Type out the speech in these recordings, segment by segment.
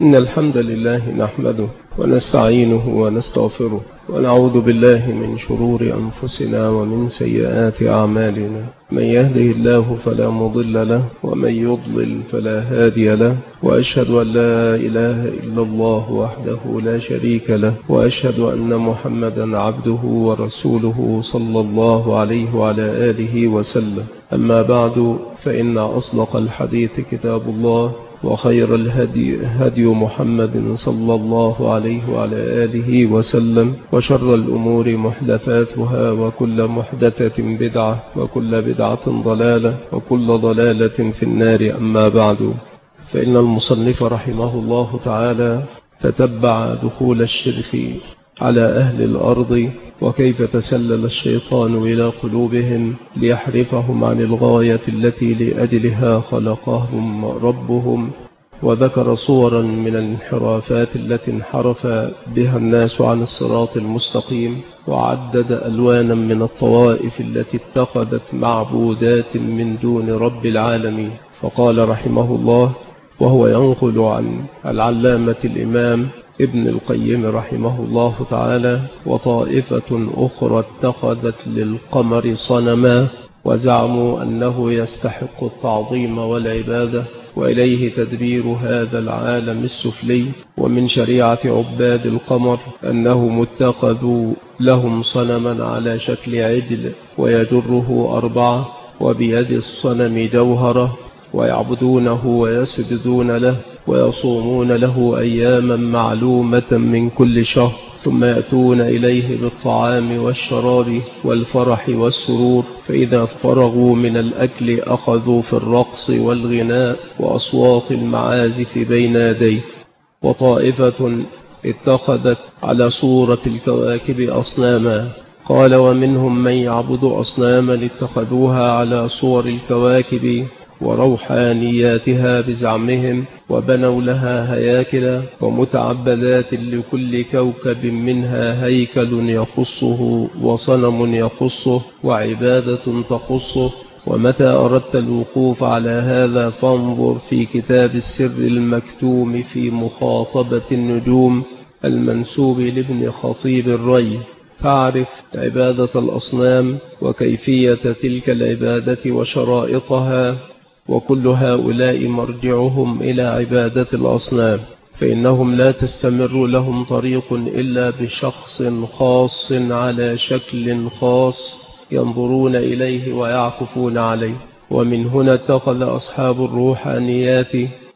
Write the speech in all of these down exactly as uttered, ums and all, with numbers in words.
إن الحمد لله نحمده ونستعينه ونستغفره ونعوذ بالله من شرور أنفسنا ومن سيئات أعمالنا. من يهده الله فلا مضل له ومن يضلل فلا هادي له، وأشهد أن لا إله إلا الله وحده لا شريك له، وأشهد أن محمدا عبده ورسوله صلى الله عليه وعلى آله وسلم. أما بعد، فإن أصدق الحديث كتاب الله، وخير الهدي هدي محمد صلى الله عليه وعلى آله وسلم، وشر الأمور محدثاتها، وكل محدثة بدعة، وكل بدعة ضلالة، وكل ضلالة في النار. أما بعد، فإن المصنف رحمه الله تعالى تتبع دخول الشرك على أهل الأرض، وكيف تسلل الشيطان إلى قلوبهم ليحرفهم عن الغاية التي لأجلها خلقهم ربهم، وذكر صورا من الانحرافات التي انحرف بها الناس عن الصراط المستقيم، وعدد ألوانا من الطوائف التي اتخذت معبودات من دون رب العالمين. فقال رحمه الله، وهو ينقل عن العلامة الإمام ابن القيم رحمه الله تعالى: وطائفة أخرى اتخذت للقمر صنما، وزعموا أنه يستحق التعظيم والعبادة، وإليه تدبير هذا العالم السفلي. ومن شريعة عباد القمر أنهم اتخذوا لهم صنما على شكل عجل ويجره أربعة، وبيد الصنم جوهرة، ويعبدونه ويسجدون له ويصومون له أياما معلومة من كل شهر، ثم يأتون إليه بالطعام والشراب والفرح والسرور، فإذا فرغوا من الأكل أخذوا في الرقص والغناء وأصوات المعازف بين يديه. وطائفة اتخذت على صورة الكواكب أصناما، قال: ومنهم من يعبد أصناما اتخذوها على صور الكواكب وروحانياتها بزعمهم، وبنوا لها هياكل ومتعبدات، لكل كوكب منها هيكل يخصه وصنم يخصه وعبادة تخصه. ومتى أردت الوقوف على هذا فانظر في كتاب السر المكتوم في مخاطبة النجوم المنسوب لابن خطيب الري، تعرف عبادة الأصنام وكيفية تلك العبادة وشرائطها. وكل هؤلاء مرجعهم إلى عبادة الأصنام، فإنهم لا تستمر لهم طريق إلا بشخص خاص على شكل خاص ينظرون إليه ويعكفون عليه. ومن هنا اتخذ أصحاب الروحانيات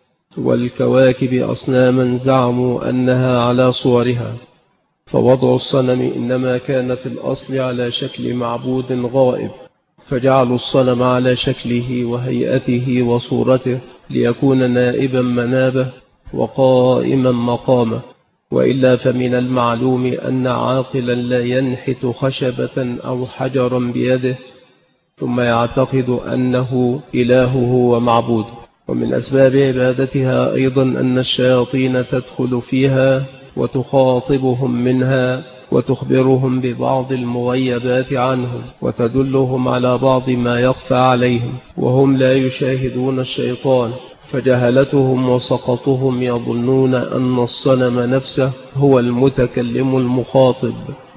والكواكب أصناما زعموا أنها على صورها، فوضع الصنم إنما كان في الأصل على شكل معبود غائب، فجعلوا الصنم على شكله وهيئته وصورته ليكون نائبا منابه وقائما مقامه. وإلا فمن المعلوم أن عاقلا لا ينحت خشبة أو حجرا بيده ثم يعتقد أنه إلهه ومعبوده. ومن أسباب عبادتها أيضا أن الشياطين تدخل فيها وتخاطبهم منها وتخبرهم ببعض المغيبات عنهم، وتدلهم على بعض ما يخفى عليهم، وهم لا يشاهدون الشيطان، فجهلتهم وسقطهم يظنون أن الصنم نفسه هو المتكلم المخاطب.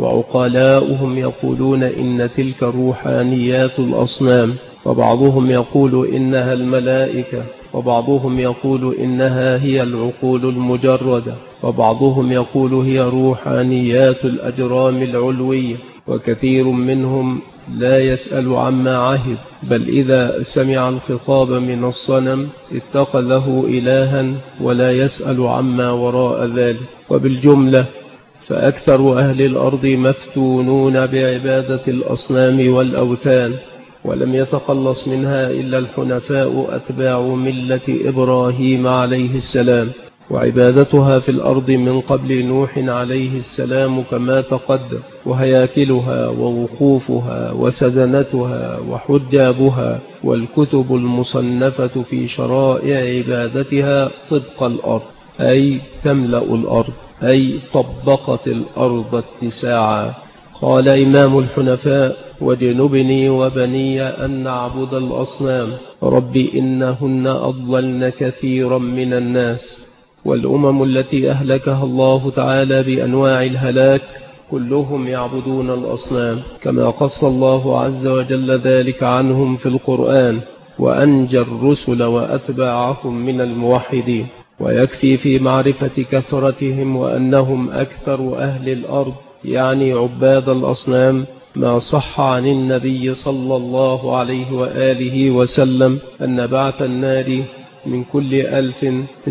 وعقلاؤهم يقولون إن تلك روحانيات الأصنام، وبعضهم يقول إنها الملائكة، وبعضهم يقول إنها هي العقول المجردة، وبعضهم يقول هي روحانيات الأجرام العلوية. وكثير منهم لا يسأل عما عهد، بل إذا سمع الخطاب من الصنم اتخذه إلها ولا يسأل عما وراء ذلك. وبالجملة فأكثر أهل الأرض مفتونون بعبادة الأصنام والأوثان، ولم يتخلص منها إلا الحنفاء أتباع ملة إبراهيم عليه السلام. وعبادتها في الأرض من قبل نوح عليه السلام كما تقدم، وهياكلها ووقوفها وسدنتها وحجابها والكتب المصنفة في شرائع عبادتها طبق الأرض، أي تملأ الأرض، أي طبقت الأرض اتساعا. قال إمام الحنفاء: وجنبني وبني أن نعبد الأصنام، رب إنهن أضللن كثيرا من الناس. والأمم التي أهلكها الله تعالى بأنواع الهلاك كلهم يعبدون الأصنام، كما قص الله عز وجل ذلك عنهم في القرآن، وأنجى الرسل وأتباعهم من الموحدين. ويكفي في معرفة كثرتهم وأنهم أكثر أهل الأرض يعني عباد الأصنام ما صح عن النبي صلى الله عليه وآله وسلم أن بعث النار من كل ألف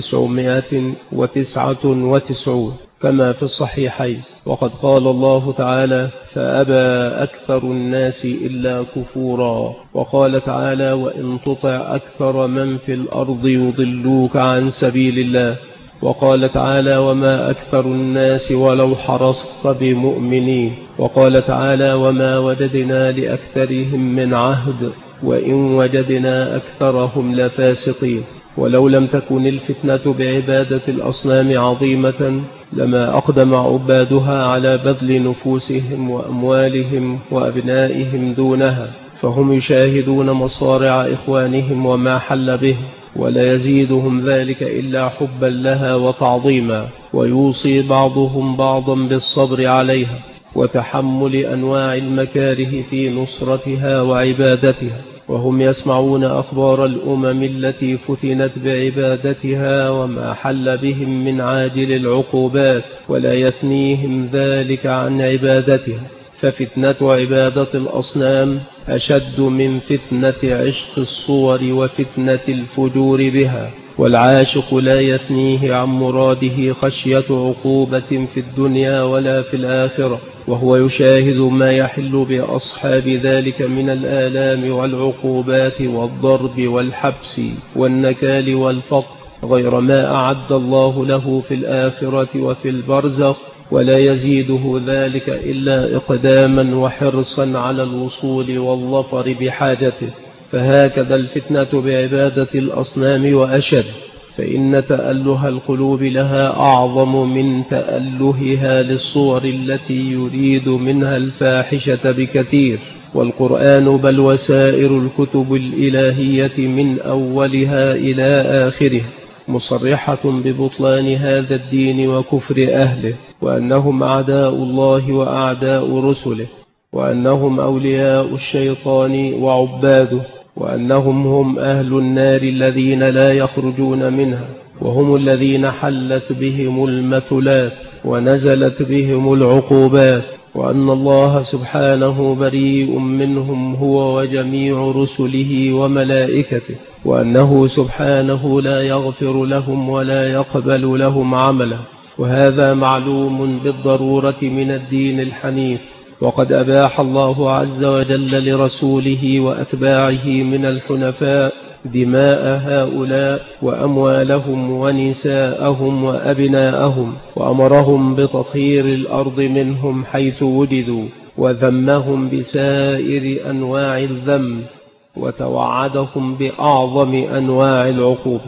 تسعمائة وتسعة وتسعون كما في الصحيحين. وقد قال الله تعالى: فأبى أكثر الناس إلا كفورا. وقال تعالى: وإن تطع أكثر من في الأرض يضلوك عن سبيل الله. وقال تعالى: وما أكثر الناس ولو حرصت بمؤمنين. وقال تعالى: وما وجدنا لأكثرهم من عهد وإن وجدنا أكثرهم لفاسقين. ولو لم تكن الفتنة بعبادة الأصنام عظيمة لما أقدم عبادها على بذل نفوسهم وأموالهم وأبنائهم دونها، فهم يشاهدون مصارع إخوانهم وما حل به، ولا يزيدهم ذلك إلا حبا لها وتعظيما، ويوصي بعضهم بعضا بالصبر عليها وتحمل أنواع المكاره في نصرتها وعبادتها. وهم يسمعون أخبار الأمم التي فتنت بعبادتها وما حل بهم من عاجل العقوبات، ولا يثنيهم ذلك عن عبادتها، ففتنة عبادة الأصنام أشد من فتنة عشق الصور وفتنة الفجور بها. والعاشق لا يثنيه عن مراده خشية عقوبة في الدنيا ولا في الآخرة، وهو يشاهد ما يحل بأصحاب ذلك من الآلام والعقوبات والضرب والحبس والنكال والفقر، غير ما أعد الله له في الآخرة وفي البرزخ، ولا يزيده ذلك إلا إقداما وحرصا على الوصول والظفر بحاجته. فهكذا الفتنة بعبادة الأصنام وأشد، فإن تأله القلوب لها أعظم من تألهها للصور التي يريد منها الفاحشة بكثير. والقرآن بل وسائر الكتب الإلهية من أولها إلى آخره مصرحة ببطلان هذا الدين وكفر أهله، وأنهم أعداء الله وأعداء رسله، وأنهم أولياء الشيطان وعباده، وأنهم هم أهل النار الذين لا يخرجون منها، وهم الذين حلت بهم المثلات ونزلت بهم العقوبات، وأن الله سبحانه بريء منهم هو وجميع رسله وملائكته، وأنه سبحانه لا يغفر لهم ولا يقبل لهم عملا. وهذا معلوم بالضرورة من الدين الحنيف. وقد أباح الله عز وجل لرسوله وأتباعه من الحنفاء دماء هؤلاء وأموالهم ونساءهم وأبناءهم، وأمرهم بتطهير الأرض منهم حيث وجدوا، وذمهم بسائر أنواع الذم، وتوعدهم بأعظم أنواع العقوبة.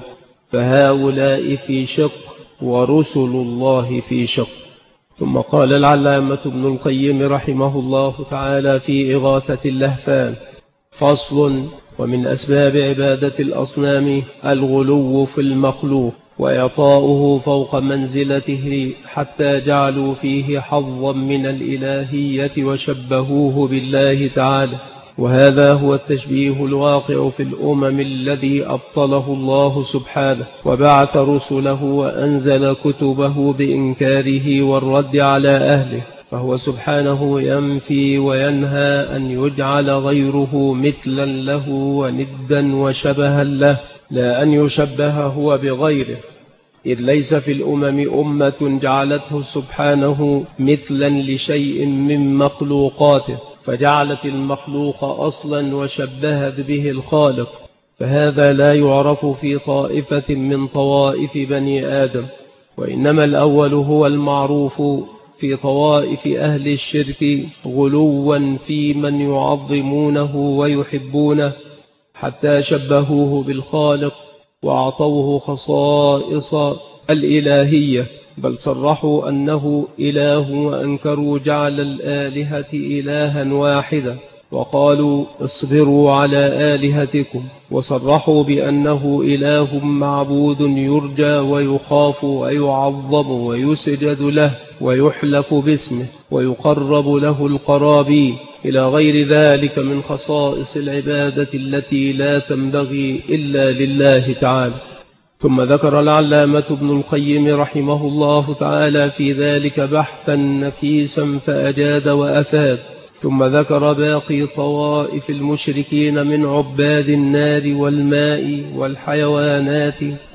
فهؤلاء في شق ورسل الله في شق. ثم قال العلامة ابن القيم رحمه الله تعالى في إغاثة اللهفان: فصل: ومن أسباب عبادة الأصنام الغلو في المخلوق وإعطاؤه فوق منزلته، حتى جعلوا فيه حظا من الإلهية وشبهوه بالله تعالى. وهذا هو التشبيه الواقع في الأمم الذي أبطله الله سبحانه، وبعث رسله وأنزل كتبه بإنكاره والرد على أهله. فهو سبحانه ينفي وينهى أن يجعل غيره مثلا له وندا وشبها له، لا أن يشبه هو بغيره، إذ ليس في الأمم أمة جعلته سبحانه مثلا لشيء من مخلوقاته، فجعلت المخلوق أصلا وشبهت به الخالق. فهذا لا يعرف في طائفة من طوائف بني آدم، وإنما الأول هو المعروف في طوائف أهل الشرك غلوا في من يعظمونه ويحبونه، حتى شبهوه بالخالق وأعطوه خصائص الإلهية، بل صرحوا أنه إله، وأنكروا جعل الآلهة إلها واحدا، وقالوا اصبروا على آلهتكم، وصرحوا بأنه إله معبود يرجى ويخاف ويعظم ويسجد له ويحلف باسمه ويقرب له القرابين، إلى غير ذلك من خصائص العبادة التي لا تنبغي إلا لله تعالى. ثم ذكر العلامة ابن القيم رحمه الله تعالى في ذلك بحثا نفيسا فأجاد وأفاد. ثم ذكر باقي طوائف المشركين من عباد النار والماء والحيوانات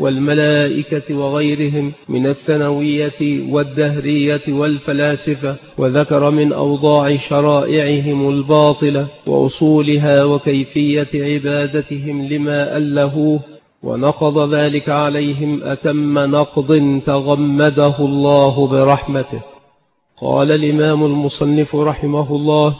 والملائكة وغيرهم من الثانوية والدهرية والفلاسفة، وذكر من أوضاع شرائعهم الباطلة وأصولها وكيفية عبادتهم لما ألهوه، ونقض ذلك عليهم أتم نقض تغمده الله برحمته. قال الإمام المصنف رحمه الله: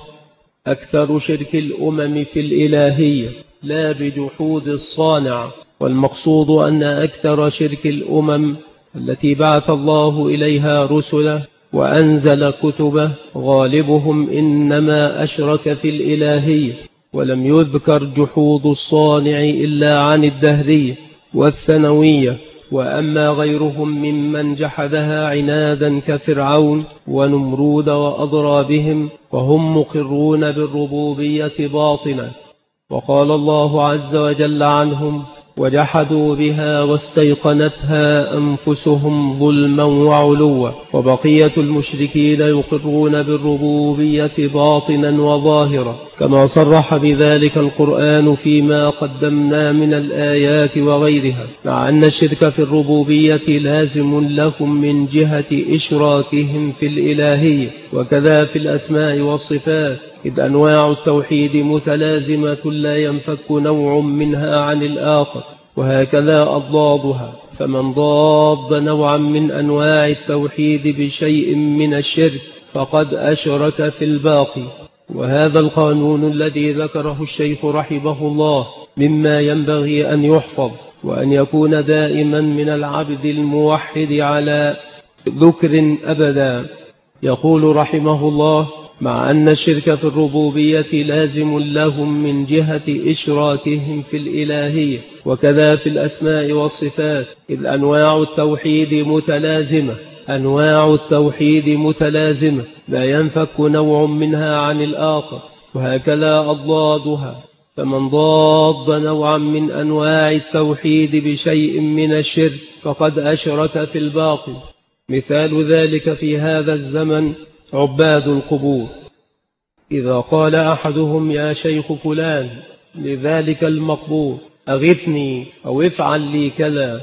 أكثر شرك الأمم في الإلهية لا بجحود الصانع، والمقصود أن أكثر شرك الأمم التي بعث الله إليها رسله وأنزل كتبه غالبهم إنما أشرك في الإلهية، ولم يذكر جحود الصانع إلا عن الدهرية والثانوية. وأما غيرهم ممن جحدها عنادا كفرعون ونمرود وأضرابهم فهم مقرون بالربوبية باطنا. وقال الله عز وجل عنهم: وجحدوا بها واستيقنتها أنفسهم ظلما وعلوا. وبقية المشركين يقرون بالربوبية باطنا وظاهرا، كما صرح بذلك القرآن فيما قدمنا من الآيات وغيرها، مع أن الشرك في الربوبية لازم لهم من جهة إشراكهم في الإلهية، وكذا في الأسماء والصفات، إذ أنواع التوحيد متلازمة لا ينفك نوع منها عن الآخر، وهكذا أضدادها. فمن ضاد نوعا من أنواع التوحيد بشيء من الشرك فقد أشرك في الباقي. وهذا القانون الذي ذكره الشيخ رحمه الله مما ينبغي أن يحفظ، وأن يكون دائما من العبد الموحد على ذكر أبدا. يقول رحمه الله: مع أن الشرك في الربوبية لازم لهم من جهة إشراكهم في الإلهية، وكذا في الأسماء والصفات، إذ أنواع التوحيد متلازمة أنواع التوحيد متلازمة لا ينفك نوع منها عن الآخر، وهكذا أضدادها. فمن ضاد نوعا من أنواع التوحيد بشيء من الشرك فقد أشرك في الباطل. مثال ذلك في هذا الزمن عباد القبور، إذا قال أحدهم: يا شيخ فلان لذلك المقبور أغثني أو افعل لي كذا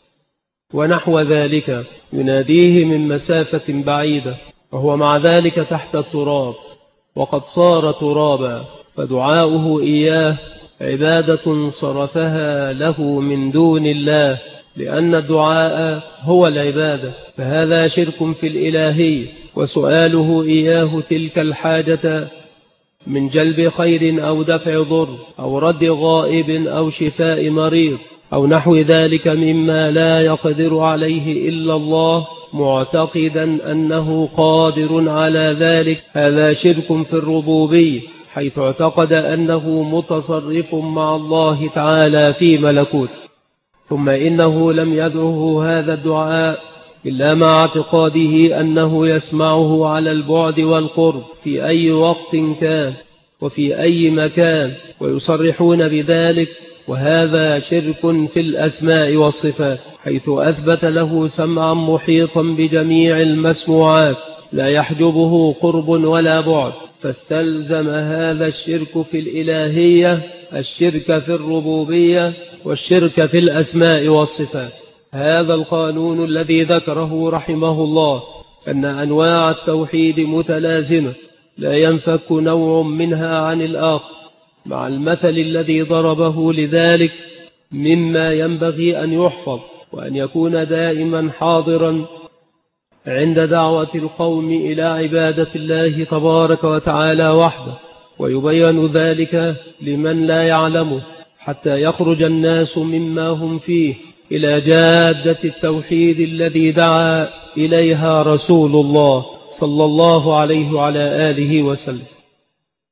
ونحو ذلك، يناديه من مسافة بعيدة، وهو مع ذلك تحت التراب وقد صار ترابا، فدعاؤه إياه عبادة صرفها له من دون الله، لأن الدعاء هو العبادة، فهذا شرك في الإلهية. وسؤاله إياه تلك الحاجة من جلب خير أو دفع ضر أو رد غائب أو شفاء مريض أو نحو ذلك مما لا يقدر عليه إلا الله، معتقدا أنه قادر على ذلك، هذا شرك في الربوبية، حيث اعتقد أنه متصرف مع الله تعالى في ملكوته. ثم إنه لم يدعه هذا الدعاء إلا مع اعتقاده أنه يسمعه على البعد والقرب في أي وقت كان وفي أي مكان، ويصرحون بذلك، وهذا شرك في الأسماء والصفات، حيث أثبت له سمعا محيطا بجميع المسموعات لا يحجبه قرب ولا بعد، فاستلزم هذا الشرك في الإلهية الشرك في الربوبية والشرك في الأسماء والصفات. هذا القانون الذي ذكره رحمه الله، أن أنواع التوحيد متلازمة لا ينفك نوع منها عن الآخر، مع المثل الذي ضربه لذلك مما ينبغي أن يحفظ وأن يكون دائما حاضرا عند دعوة القوم إلى عبادة الله تبارك وتعالى وحده، ويبين ذلك لمن لا يعلمه حتى يخرج الناس مما هم فيه إلى جادة التوحيد الذي دعا إليها رسول الله صلى الله عليه وعلى آله وسلم.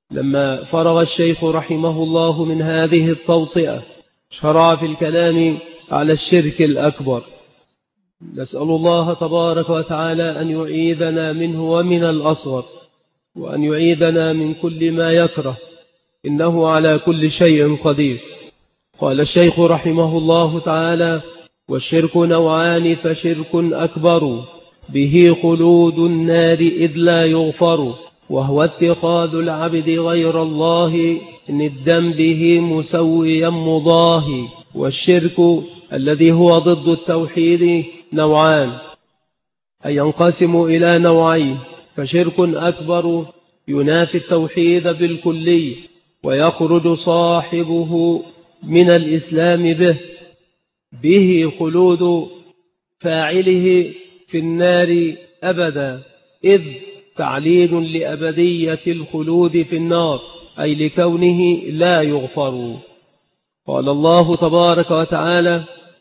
لما فرغ الشيخ رحمه الله من هذه التوطئة شرع في الكلام على الشرك الأكبر. نسأل الله تبارك وتعالى أن يعيذنا منه ومن الأصغر، وأن يعيذنا من كل ما يكره، إنه على كل شيء قدير. قال الشيخ رحمه الله تعالى: والشرك نوعان، فشرك أكبر به خلود النار إذ لا يغفر، وهو اتخاذ العبد غير الله ندا به مسويا مضاهي. والشرك الذي هو ضد التوحيد نوعان، أي ينقسم إلى نوعين: فشرك أكبر ينافي التوحيد بالكلي ويخرج صاحبه من الإسلام به به خلود فاعله في النار أبدا، إذ تعليل لأبدية الخلود في النار، أي لكونه لا يغفر. قال الله تبارك وتعالى: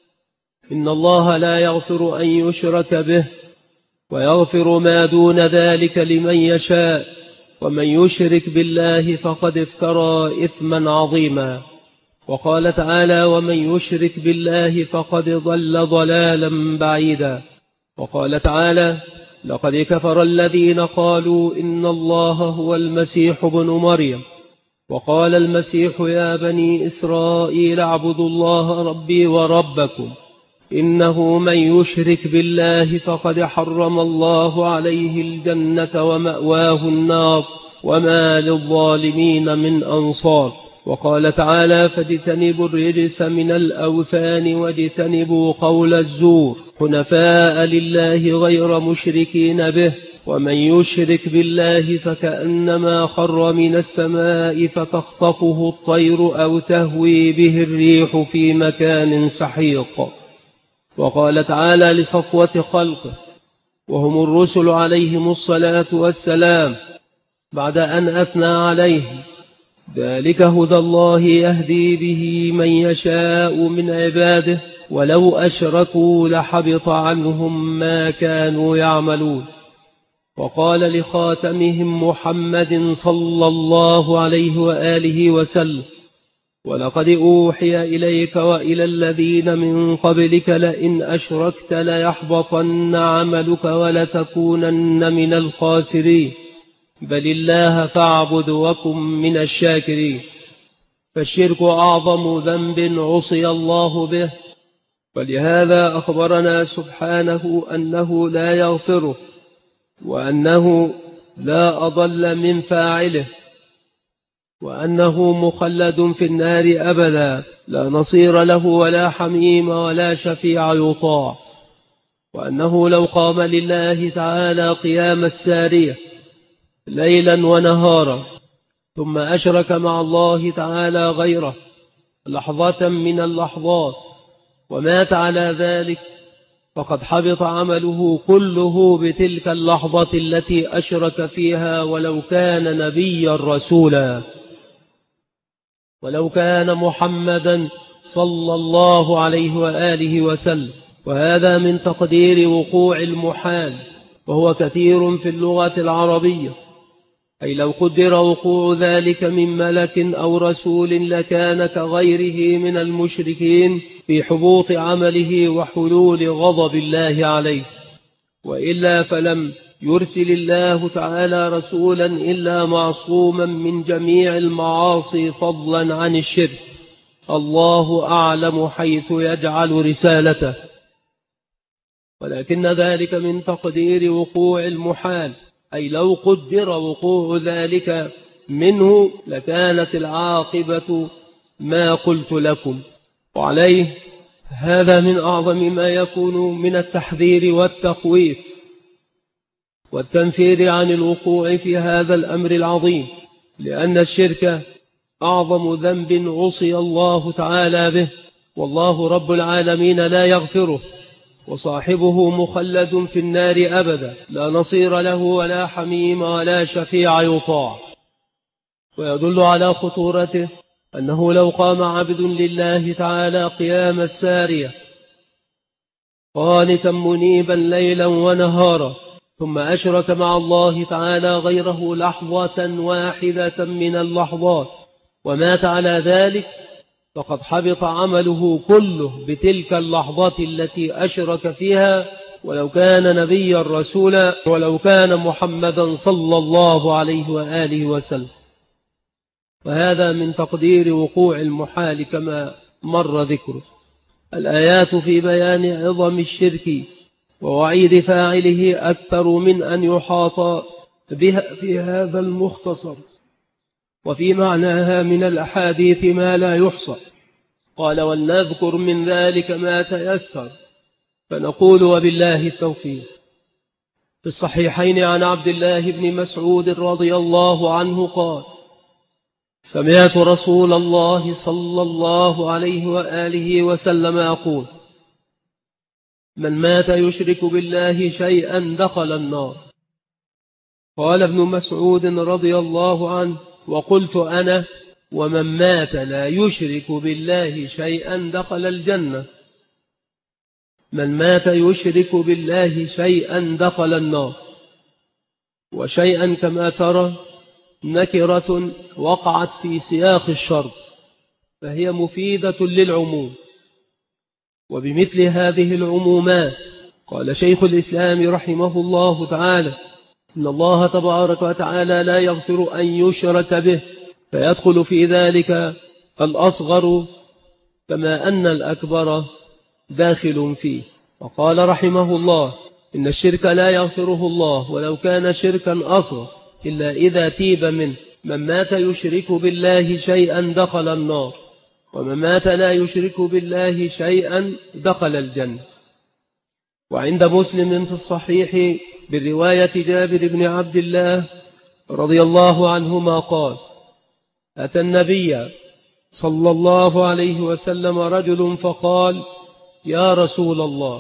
إن الله لا يغفر أن يشرك به ويغفر ما دون ذلك لمن يشاء، ومن يشرك بالله فقد افترى إثما عظيما. وقال تعالى: ومن يشرك بالله فقد ضل ضلالا بعيدا. وقال تعالى: لقد كفر الذين قالوا إن الله هو المسيح ابن مريم، وقال المسيح يا بني إسرائيل اعبدوا الله ربي وربكم، إنه من يشرك بالله فقد حرم الله عليه الجنة ومأواه النار وما للظالمين من أنصار. وقال تعالى: فاجتنبوا الرجس من الأوثان واجتنبوا قول الزور حنفاء لله غير مشركين به، ومن يشرك بالله فكأنما خر من السماء فتخطفه الطير أو تهوي به الريح في مكان سحيق. وقال تعالى لصفوة خلقه وهم الرسل عليهم الصلاة والسلام بعد أن أثنى عليهم: ذلك هدى الله يهدي به من يشاء من عباده ولو أشركوا لحبط عنهم ما كانوا يعملون. وقال لخاتمهم محمد صلى الله عليه وآله وسلم: ولقد أوحي إليك وإلى الذين من قبلك لئن أشركت ليحبطن عملك ولتكونن من الخاسرين، بل الله فاعبد وكن من الشاكرين. فالشرك أعظم ذنب عصي الله به، ولهذا أخبرنا سبحانه أنه لا يغفره، وأنه لا أضل من فاعله، وأنه مخلد في النار أبدا، لا نصير له ولا حميم ولا شفيع يطاع. وأنه لو قام لله تعالى قيام السارية ليلا ونهارا ثم أشرك مع الله تعالى غيره لحظة من اللحظات ومات على ذلك، فقد حبط عمله كله بتلك اللحظة التي أشرك فيها، ولو كان نبيا رسولا، ولو كان محمدا صلى الله عليه وآله وسلم. وهذا من تقدير وقوع المحال، وهو كثير في اللغة العربية، أي لو قدر وقوع ذلك من ملك أو رسول لكان كغيره من المشركين في حبوط عمله وحلول غضب الله عليه. وإلا فلم يرسل الله تعالى رسولا إلا معصوما من جميع المعاصي فضلا عن الشرك، الله أعلم حيث يجعل رسالته. ولكن ذلك من تقدير وقوع المحال، أي لو قدر وقوع ذلك منه لكانت العاقبة ما قلت لكم. وعليه هذا من أعظم ما يكون من التحذير والتخويف والتنفير عن الوقوع في هذا الأمر العظيم، لأن الشرك أعظم ذنب عصي الله تعالى به، والله رب العالمين لا يغفره، وصاحبه مخلد في النار أبدا، لا نصير له ولا حميم ولا شفيع يطاع. ويدل على خطورته أنه لو قام عبد لله تعالى قيام السارية قانتا منيبا ليلا ونهارا ثم أشرك مع الله تعالى غيره لحظة واحدة من اللحظات ومات على ذلك، فقد حبط عمله كله بتلك اللحظة التي أشرك فيها، ولو كان نبيا رسولا، ولو كان محمدا صلى الله عليه وآله وسلم. وهذا من تقدير وقوع المحال كما مر ذكره. الآيات في بيان عظم الشرك ووعيد فاعله أكثر من أن يحاط بها في هذا المختصر، وفي معناها من الأحاديث ما لا يحصى. قال: ولنذكر من ذلك ما تيسر، فنقول وبالله التوفيق. في الصحيحين عن عبد الله بن مسعود رضي الله عنه قال: سمعت رسول الله صلى الله عليه وآله وسلم يقول: من مات يشرك بالله شيئا دخل النار. قال ابن مسعود رضي الله عنه: وقلت أنا: ومن مات لا يشرك بالله شيئا دخل الجنة. من مات يشرك بالله شيئا دخل النار. وشيئا كما ترى نكرة وقعت في سياق الشرط، فهي مفيدة للعموم. وبمثل هذه العمومات قال شيخ الإسلام رحمه الله تعالى: إن الله تبارك وتعالى لا يغفر أن يشرك به، فيدخل في ذلك الأصغر كما أن الأكبر داخل فيه. وقال رحمه الله: إن الشرك لا يغفره الله ولو كان شركا أصغر إلا إذا تيب منه. من مات يشرك بالله شيئا دخل النار، ومن مات لا يشرك بالله شيئا دخل الجنة. وعند مسلم في الصحيح برواية جابر بن عبد الله رضي الله عنهما قال: أتى النبي صلى الله عليه وسلم رجل فقال: يا رسول الله،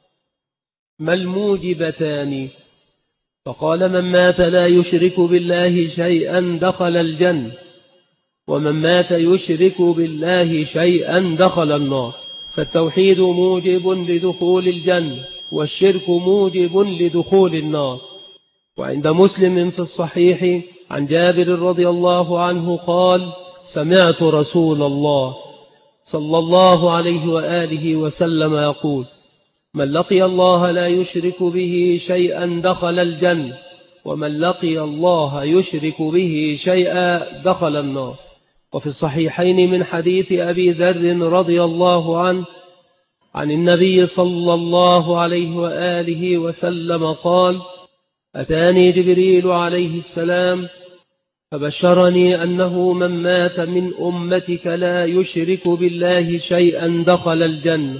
ما الموجبتان؟ فقال: من مات لا يشرك بالله شيئا دخل الجنة، ومن مات يشرك بالله شيئا دخل النار. فالتوحيد موجب لدخول الجنة، والشرك موجب لدخول النار. وعند مسلم في الصحيح عن جابر رضي الله عنه قال: سمعت رسول الله صلى الله عليه وآله وسلم يقول: من لقي الله لا يشرك به شيئا دخل الجنة، ومن لقي الله يشرك به شيئا دخل النار. وفي الصحيحين من حديث أبي ذر رضي الله عنه عن النبي صلى الله عليه وآله وسلم قال: أتاني جبريل عليه السلام فبشرني أنه من مات من أمتك لا يشرك بالله شيئا دخل الجنة.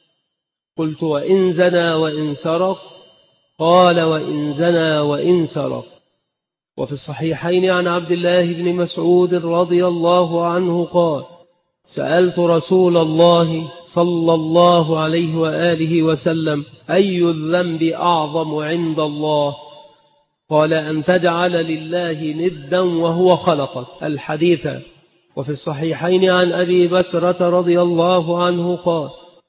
قلت: وإن زنى وإن سرق؟ قال: وإن زنى وإن سرق. وفي الصحيحين عن عبد الله بن مسعود رضي الله عنه قال: سألت رسول الله صلى الله عليه وآله وسلم: أي الذنب أعظم عند الله؟ قال: أن تجعل لله ندا وهو خلقك. الحديث. وفي الصحيحين عن أبي بكرة رضي الله عنه قال: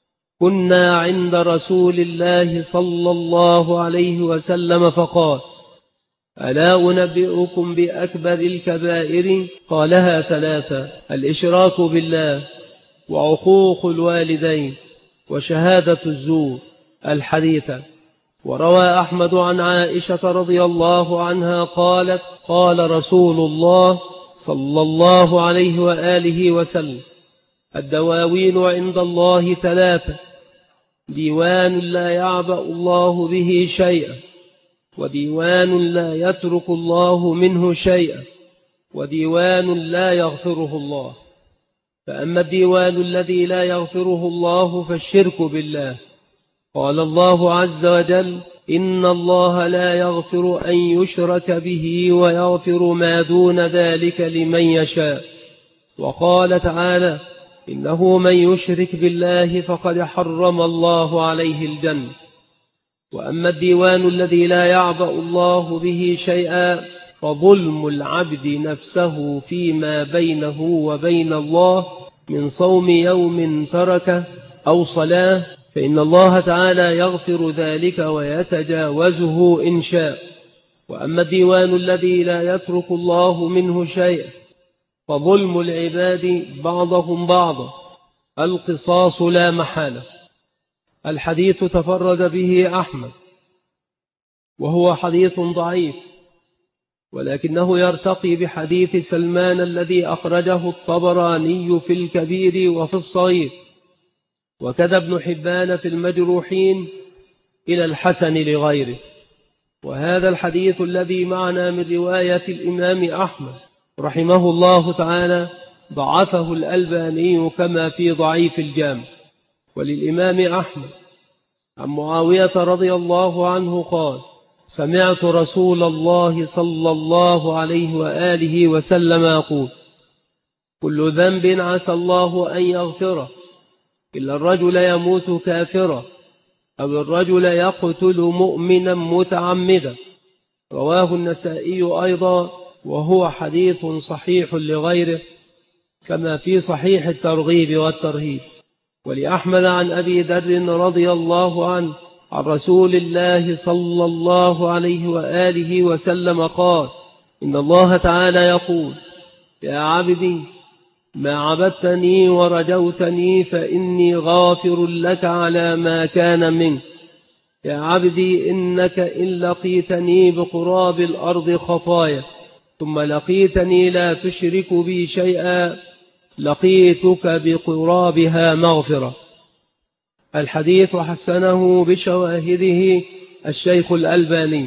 كنا عند رسول الله صلى الله عليه وسلم فقال: ألا أنبئكم بأكبر الكبائر؟ قالها ثلاثة: الإشراك بالله، وعقوق الوالدين، وشهادة الزور. الحديث. وروى أحمد عن عائشة رضي الله عنها قالت: قال رسول الله صلى الله عليه وآله وسلم: الدواوين عند الله ثلاثة: ديوان لا يعبأ الله به شيئا، وديوان لا يترك الله منه شيئا، وديوان لا يغفره الله. فأما الديوان الذي لا يغفره الله فالشرك بالله. قال الله عز وجل: إن الله لا يغفر أن يشرك به ويغفر ما دون ذلك لمن يشاء. وقال تعالى: إنه من يشرك بالله فقد حرم الله عليه الجنة. وأما الديوان الذي لا يعبأ الله به شيئا فظلم العبد نفسه فيما بينه وبين الله من صوم يوم تركه، أو صلاة، فإن الله تعالى يغفر ذلك ويتجاوزه إن شاء. وأما الديوان الذي لا يترك الله منه شيء فظلم العباد بعضهم بعضا، القصاص لا محالة. الحديث تفرد به أحمد وهو حديث ضعيف، ولكنه يرتقي بحديث سلمان الذي أخرجه الطبراني في الكبير وفي الصغير، وكذا ابن حبان في المجروحين إلى الحسن لغيره. وهذا الحديث الذي معنا من رواية الإمام أحمد رحمه الله تعالى ضعفه الألباني كما في ضعيف الجامع. وللإمام أحمد عن معاوية رضي الله عنه قال: سمعت رسول الله صلى الله عليه وآله وسلم يقول: كل ذنب عسى الله أن يغفره إلا الرجل يموت كافرا أو الرجل يقتل مؤمنا متعمدا. رواه النسائي أيضا، وهو حديث صحيح لغيره كما في صحيح الترغيب والترهيب. ولأحمد عن أبي ذر رضي الله عنه عن رسول الله صلى الله عليه وآله وسلم قال: إن الله تعالى يقول: يا عبدي ما عبدتني ورجوتني فإني غافر لك على ما كان منك. يا عبدي إنك إن لقيتني بقراب الأرض خطايا ثم لقيتني لا تشرك بي شيئا لقيتك بقرابها مغفرة. الحديث حسنه بشواهده الشيخ الألباني.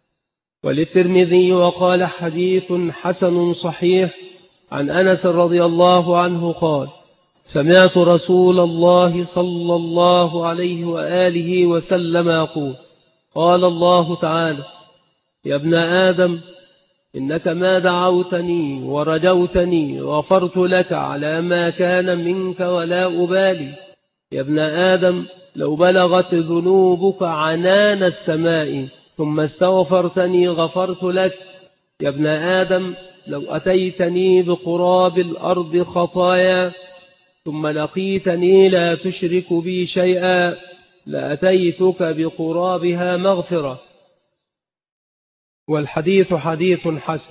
وللترمذي وقال: حديث حسن صحيح عن أنس رضي الله عنه قال: سمعت رسول الله صلى الله عليه وآله وسلم يقول: قال الله تعالى: يا ابن آدم إنك ما دعوتني ورجوتني غفرت لك على ما كان منك ولا أبالي. يا ابن آدم لو بلغت ذنوبك عنان السماء ثم استغفرتني غفرت لك. يا ابن آدم لو أتيتني بقراب الأرض خطايا ثم لقيتني لا تشرك بي شيئا لأتيتك بقرابها مغفرة. والحديث حديث حسن.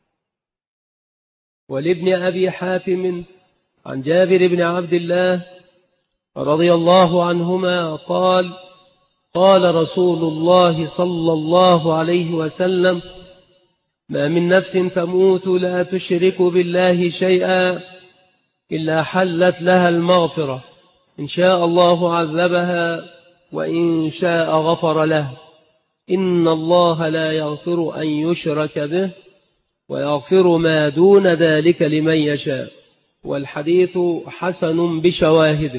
ولابن أبي حاتم عن جابر بن عبد الله رضي الله عنهما قال: قال رسول الله صلى الله عليه وسلم: ما من نفس تموت لا تشرك بالله شيئا إلا حلت لها المغفرة، إن شاء الله عذبها وإن شاء غفر لها. إن الله لا يغفر أن يشرك به ويغفر ما دون ذلك لمن يشاء. والحديث حسن بشواهده.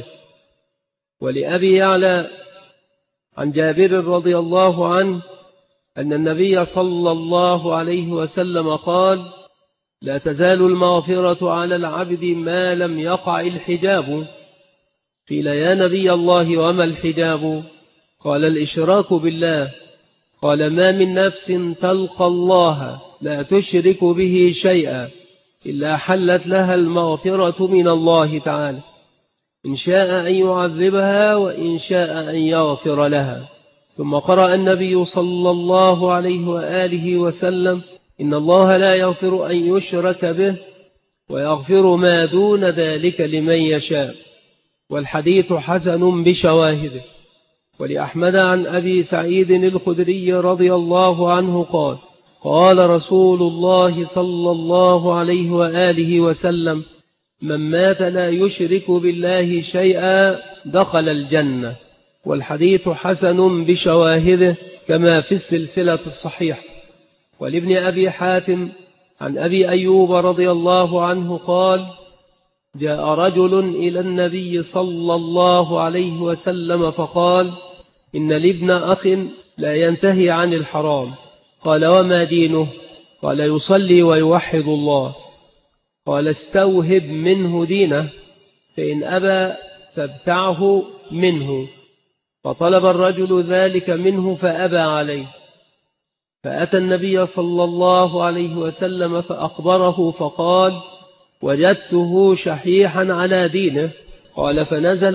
ولأبي يعلى عن جابر رضي الله عنه أن النبي صلى الله عليه وسلم قال: لا تزال المغفرة على العبد ما لم يقع الحجاب. قيل: يا نبي الله وما الحجاب؟ قال: الإشراك بالله. قال: ما من نفس تلقى الله لا تشرك به شيئا إلا حلت لها المغفرة من الله تعالى، إن شاء أن يعذبها وإن شاء أن يغفر لها. ثم قرأ النبي صلى الله عليه وآله وسلم: إن الله لا يغفر أن يشرك به ويغفر ما دون ذلك لمن يشاء. والحديث حسن بشواهده. ولأحمد عن أبي سعيد الخدري رضي الله عنه قال: قال رسول الله صلى الله عليه وآله وسلم: من مات لا يشرك بالله شيئا دخل الجنة. والحديث حسن بشواهده كما في السلسلة الصحيحة. ولابن أبي حاتم عن أبي أيوب رضي الله عنه قال: جاء رجل إلى النبي صلى الله عليه وسلم فقال: إن لابن أخ لا ينتهي عن الحرام. قال: وما دينه؟ قال: يصلي ويوحد الله. قال: استوهب منه دينه، فإن أبى فابتعه منه. فطلب الرجل ذلك منه فأبى عليه، فأتى النبي صلى الله عليه وسلم فأخبره فقال: وجدته شحيحا على دينه. قال: فنزلت: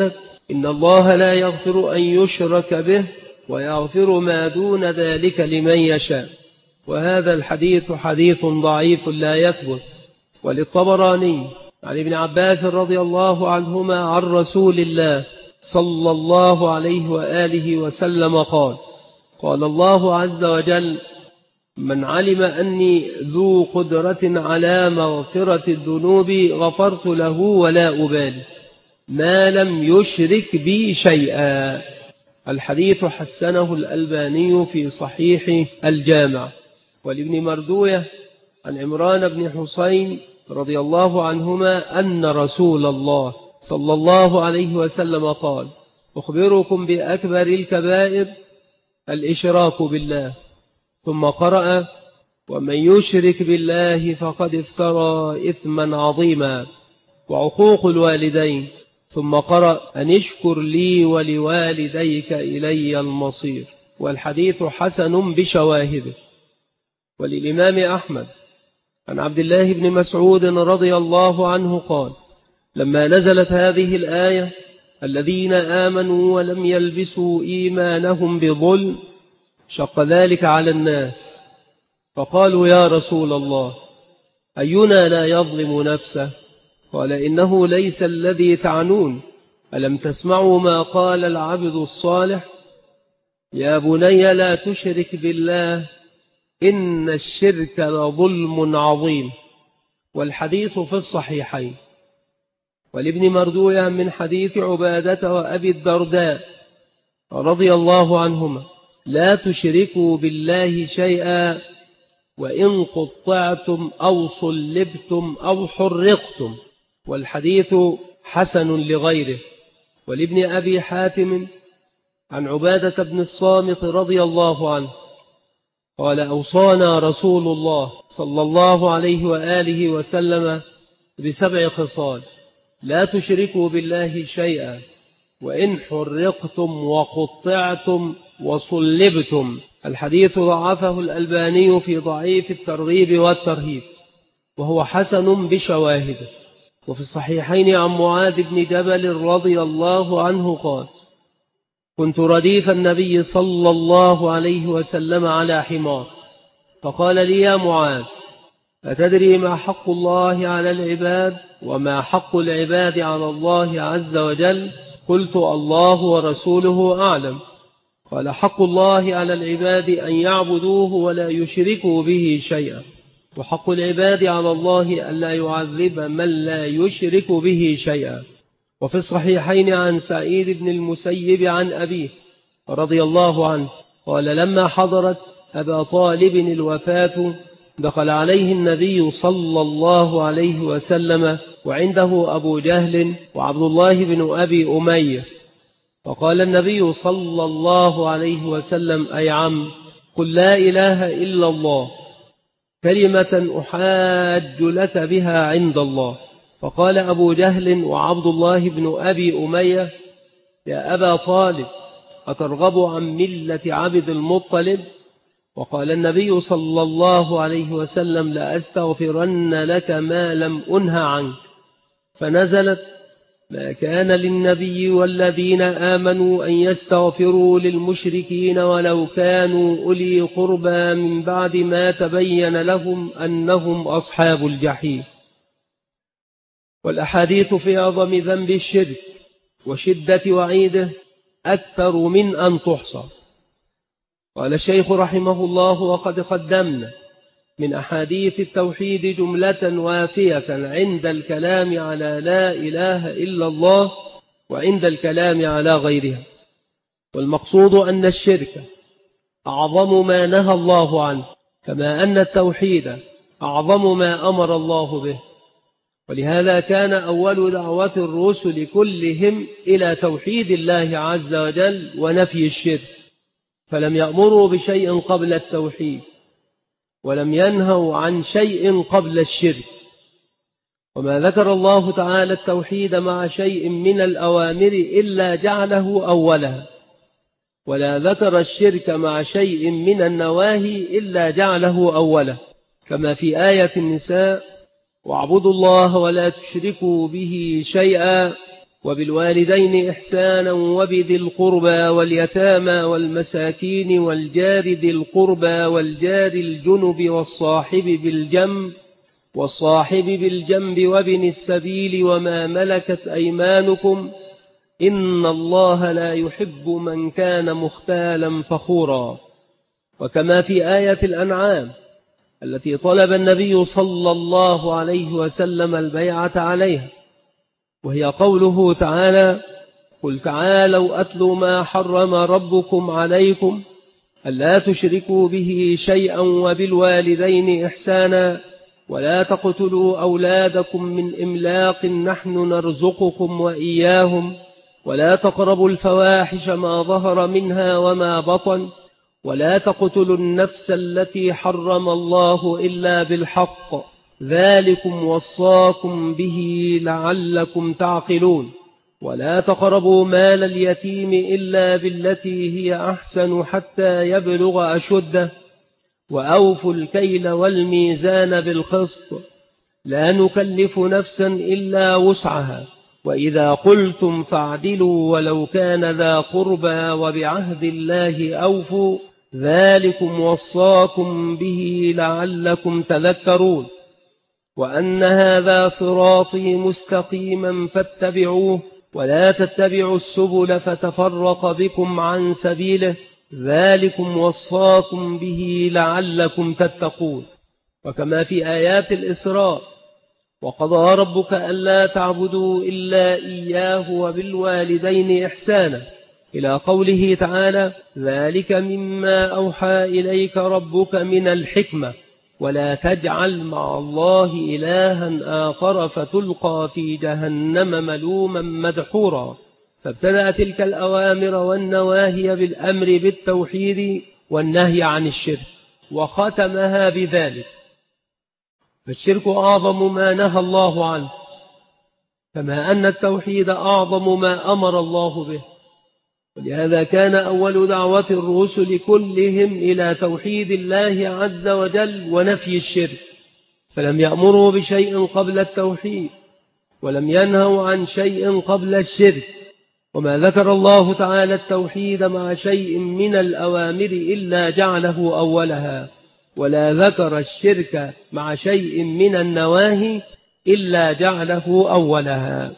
إن الله لا يغفر أن يشرك به ويغفر ما دون ذلك لمن يشاء. وهذا الحديث حديث ضعيف لا يثبت. وللطبراني عن ابن عباس رضي الله عنهما عن رسول الله صلى الله عليه وآله وسلم قال: قال الله عز وجل: من علم أني ذو قدرة على مغفرة الذنوب غفرت له ولا أبالي ما لم يشرك بي شيئا. الحديث حسنه الألباني في صحيح الجامع. ولابن مردوية عن عمران بن حسين رضي الله عنهما أن رسول الله صلى الله عليه وسلم قال: أخبركم بأكبر الكبائر الإشراك بالله. ثم قرأ: ومن يشرك بالله فقد افترى إثما عظيما، وعقوق الوالدين. ثم قرأ: أن اشكر لي ولوالديك إلي المصير. والحديث حسن بشواهده. وللإمام أحمد عن عبد الله بن مسعود رضي الله عنه قال: لما نزلت هذه الآية: الذين آمنوا ولم يلبسوا إيمانهم بظلم، شق ذلك على الناس، فقالوا: يا رسول الله، أينا لا يظلم نفسه؟ قال: إنه ليس الذي تعنون. ألم تسمعوا ما قال العبد الصالح: يا بني لا تشرك بالله إن الشرك لظلم عظيم. والحديث في الصحيحين. ولابن مردوية من حديث عبادة وأبي الدرداء رضي الله عنهما: لا تشركوا بالله شيئا وإن قطعتم أو صلبتم أو حرقتم. والحديث حسن لغيره. ولابن أبي حاتم عن عبادة بن الصامت رضي الله عنه قال: أوصانا رسول الله صلى الله عليه وآله وسلم بسبع خصال: لا تشركوا بالله شيئا وإن حرقتم وقطعتم وصلبتم. الحديث ضعفه الألباني في ضعيف الترغيب والترهيب، وهو حسن بشواهده. وفي الصحيحين عن معاذ بن جبل رضي الله عنه قال: كنت رديف النبي صلى الله عليه وسلم على حمار، فقال لي: يا معاذ، أتدري ما حق الله على العباد وما حق العباد على الله عز وجل؟ قلت: الله ورسوله أعلم. قال: حق الله على العباد أن يعبدوه ولا يشركوا به شيئا، وحق العباد على الله ألا يعذب من لا يشرك به شيئا. وفي الصحيحين عن سعيد بن المسيب عن أبيه رضي الله عنه قال: لما حضرت أبا طالب الوفاة دخل عليه النبي صلى الله عليه وسلم وعنده أبو جهل وعبد الله بن أبي أمية، فقال النبي صلى الله عليه وسلم: أي عم، قل لا إله إلا الله كلمة أحاج لك بها عند الله. فقال أبو جهل وعبد الله بن أبي أمية: يا أبا طالب، أترغب عن ملة عبد المطلب؟ وقال النبي صلى الله عليه وسلم: لأستغفرن لك ما لم أنه عنك. فنزلت: ما كان للنبي والذين آمنوا أن يستغفروا للمشركين ولو كانوا أولي قربى من بعد ما تبين لهم أنهم أصحاب الجحيم. والأحاديث في عظم ذنب الشرك وشدة وعيده أكثر من أن تحصى. قال الشيخ رحمه الله: وقد قدمنا من أحاديث التوحيد جملة وافية عند الكلام على لا إله إلا الله وعند الكلام على غيرها. والمقصود أن الشرك أعظم ما نهى الله عنه، كما أن التوحيد أعظم ما أمر الله به. ولهذا كان أول دعوة الرسل كلهم إلى توحيد الله عز وجل ونفي الشرك، فلم يأمروا بشيء قبل التوحيد ولم ينهوا عن شيء قبل الشرك. وما ذكر الله تعالى التوحيد مع شيء من الأوامر إلا جعله أولها، ولا ذكر الشرك مع شيء من النواهي إلا جعله أوله، كما في آية النساء: واعبدوا الله ولا تشركوا به شيئا وبالوالدين إحسانا وبذي القربى واليتامى والمساكين والجار ذي القربى والجار الجنب والصاحب بالجنب والصاحب بالجنب وابن السبيل وما ملكت أيمانكم إن الله لا يحب من كان مختالا فخورا. وكما في آية الأنعام التي طلب النبي صلى الله عليه وسلم البيعة عليها، وهي قوله تعالى: قل تعالوا أتل ما حرم ربكم عليكم ألا تشركوا به شيئا وبالوالدين إحسانا ولا تقتلوا أولادكم من إملاق نحن نرزقكم وإياهم ولا تقربوا الفواحش ما ظهر منها وما بطن ولا تقتلوا النفس التي حرم الله إلا بالحق ذلكم وصاكم به لعلكم تعقلون ولا تقربوا مال اليتيم إلا بالتي هي أحسن حتى يبلغ أشده وأوفوا الكيل والميزان بالقسط لا نكلف نفسا إلا وسعها وإذا قلتم فاعدلوا ولو كان ذا قربى وبعهد الله أوفوا ذلكم وصاكم به لعلكم تذكرون وأن هذا صراطي مستقيما فاتبعوه ولا تتبعوا السبل فتفرق بكم عن سبيله ذلكم وصاكم به لعلكم تتقون. وكما في آيات الإسراء: وقضى ربك ألا تعبدوا إلا إياه وبالوالدين إحسانا إلى قوله تعالى: ذلك مما أوحى إليك ربك من الحكمة ولا تجعل مع الله إلها آخر فتلقى في جهنم ملوما مدحورا. فابتدأ تلك الأوامر والنواهي بالأمر بالتوحيد والنهي عن الشرك وختمها بذلك. فالشرك أعظم ما نهى الله عنه كما أن التوحيد أعظم ما أمر الله به، ولهذا كان أول دعوة الرسل كلهم إلى توحيد الله عز وجل ونفي الشرك، فلم يأمروا بشيء قبل التوحيد ولم ينهوا عن شيء قبل الشرك. وما ذكر الله تعالى التوحيد مع شيء من الأوامر إلا جعله أولها، ولا ذكر الشرك مع شيء من النواهي إلا جعله أولها.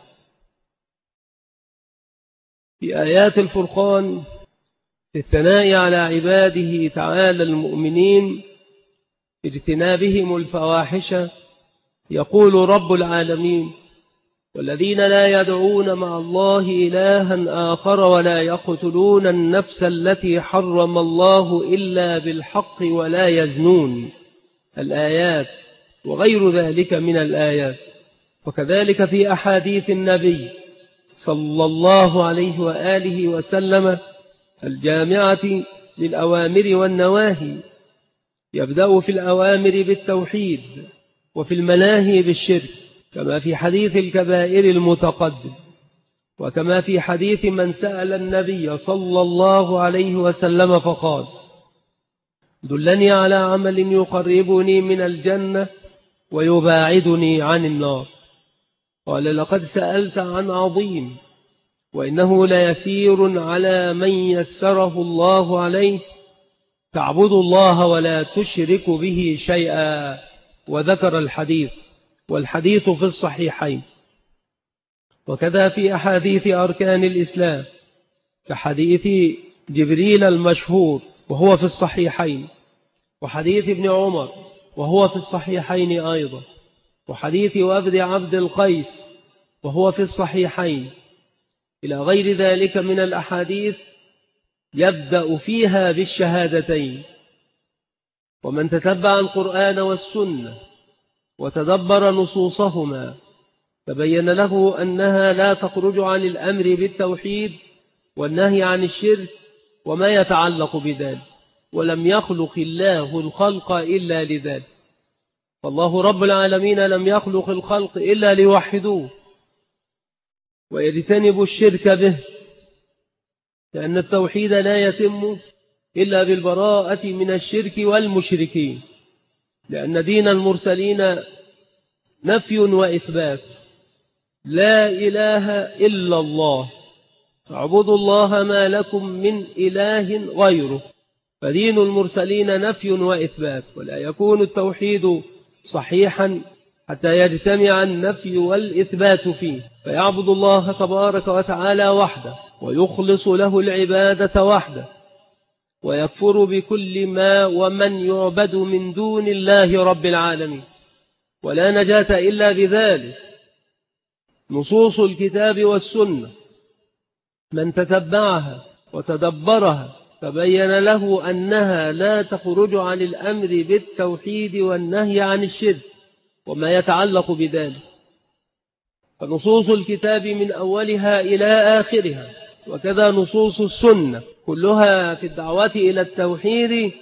في آيات الفرقان في الثناء على عباده تعالى المؤمنين اجتنابهم الفواحش يقول رب العالمين: والذين لا يدعون مع الله إلها آخر ولا يقتلون النفس التي حرم الله إلا بالحق ولا يزنون. الآيات وغير ذلك من الآيات. وكذلك في أحاديث النبي صلى الله عليه وآله وسلم الجامعة للأوامر والنواهي، يبدأ في الأوامر بالتوحيد وفي المناهي بالشرك، كما في حديث الكبائر المتقدم، وكما في حديث من سأل النبي صلى الله عليه وسلم فقال: دلني على عمل يقربني من الجنة ويباعدني عن النار. قال: لقد سألت عن عظيم، وإنه ليسير على من يسره الله عليه، تعبد الله ولا تشرك به شيئا. وذكر الحديث، والحديث في الصحيحين. وكذا في أحاديث أركان الإسلام كحديث جبريل المشهور وهو في الصحيحين، وحديث ابن عمر وهو في الصحيحين أيضا، وحديث وفد عبد القيس وهو في الصحيحين، إلى غير ذلك من الأحاديث يبدأ فيها بالشهادتين. ومن تتبع القرآن والسنة وتدبر نصوصهما تبين له أنها لا تخرج عن الأمر بالتوحيد والنهي عن الشرك وما يتعلق بذلك، ولم يخلق الله الخلق إلا لذلك. فالله رب العالمين لم يخلق الخلق إلا ليوحدوه ويجتنبوا الشرك به، لأن التوحيد لا يتم إلا بالبراءة من الشرك والمشركين، لأن دين المرسلين نفي وإثبات، لا إله إلا الله، فاعبدوا الله ما لكم من إله غيره. فدين المرسلين نفي وإثبات، ولا يكون التوحيد صحيحا حتى يجتمع النفي والإثبات فيه، فيعبد الله تبارك وتعالى وحده ويخلص له العبادة وحده، ويكفر بكل ما ومن يعبد من دون الله رب العالمين، ولا نجاة إلا بذلك. نصوص الكتاب والسنة من تتبعها وتدبرها تبين له أنها لا تخرج عن الأمر بالتوحيد والنهي عن الشرك وما يتعلق بذلك. فنصوص الكتاب من أولها إلى آخرها، وكذا نصوص السنة كلها في الدعوة إلى التوحيد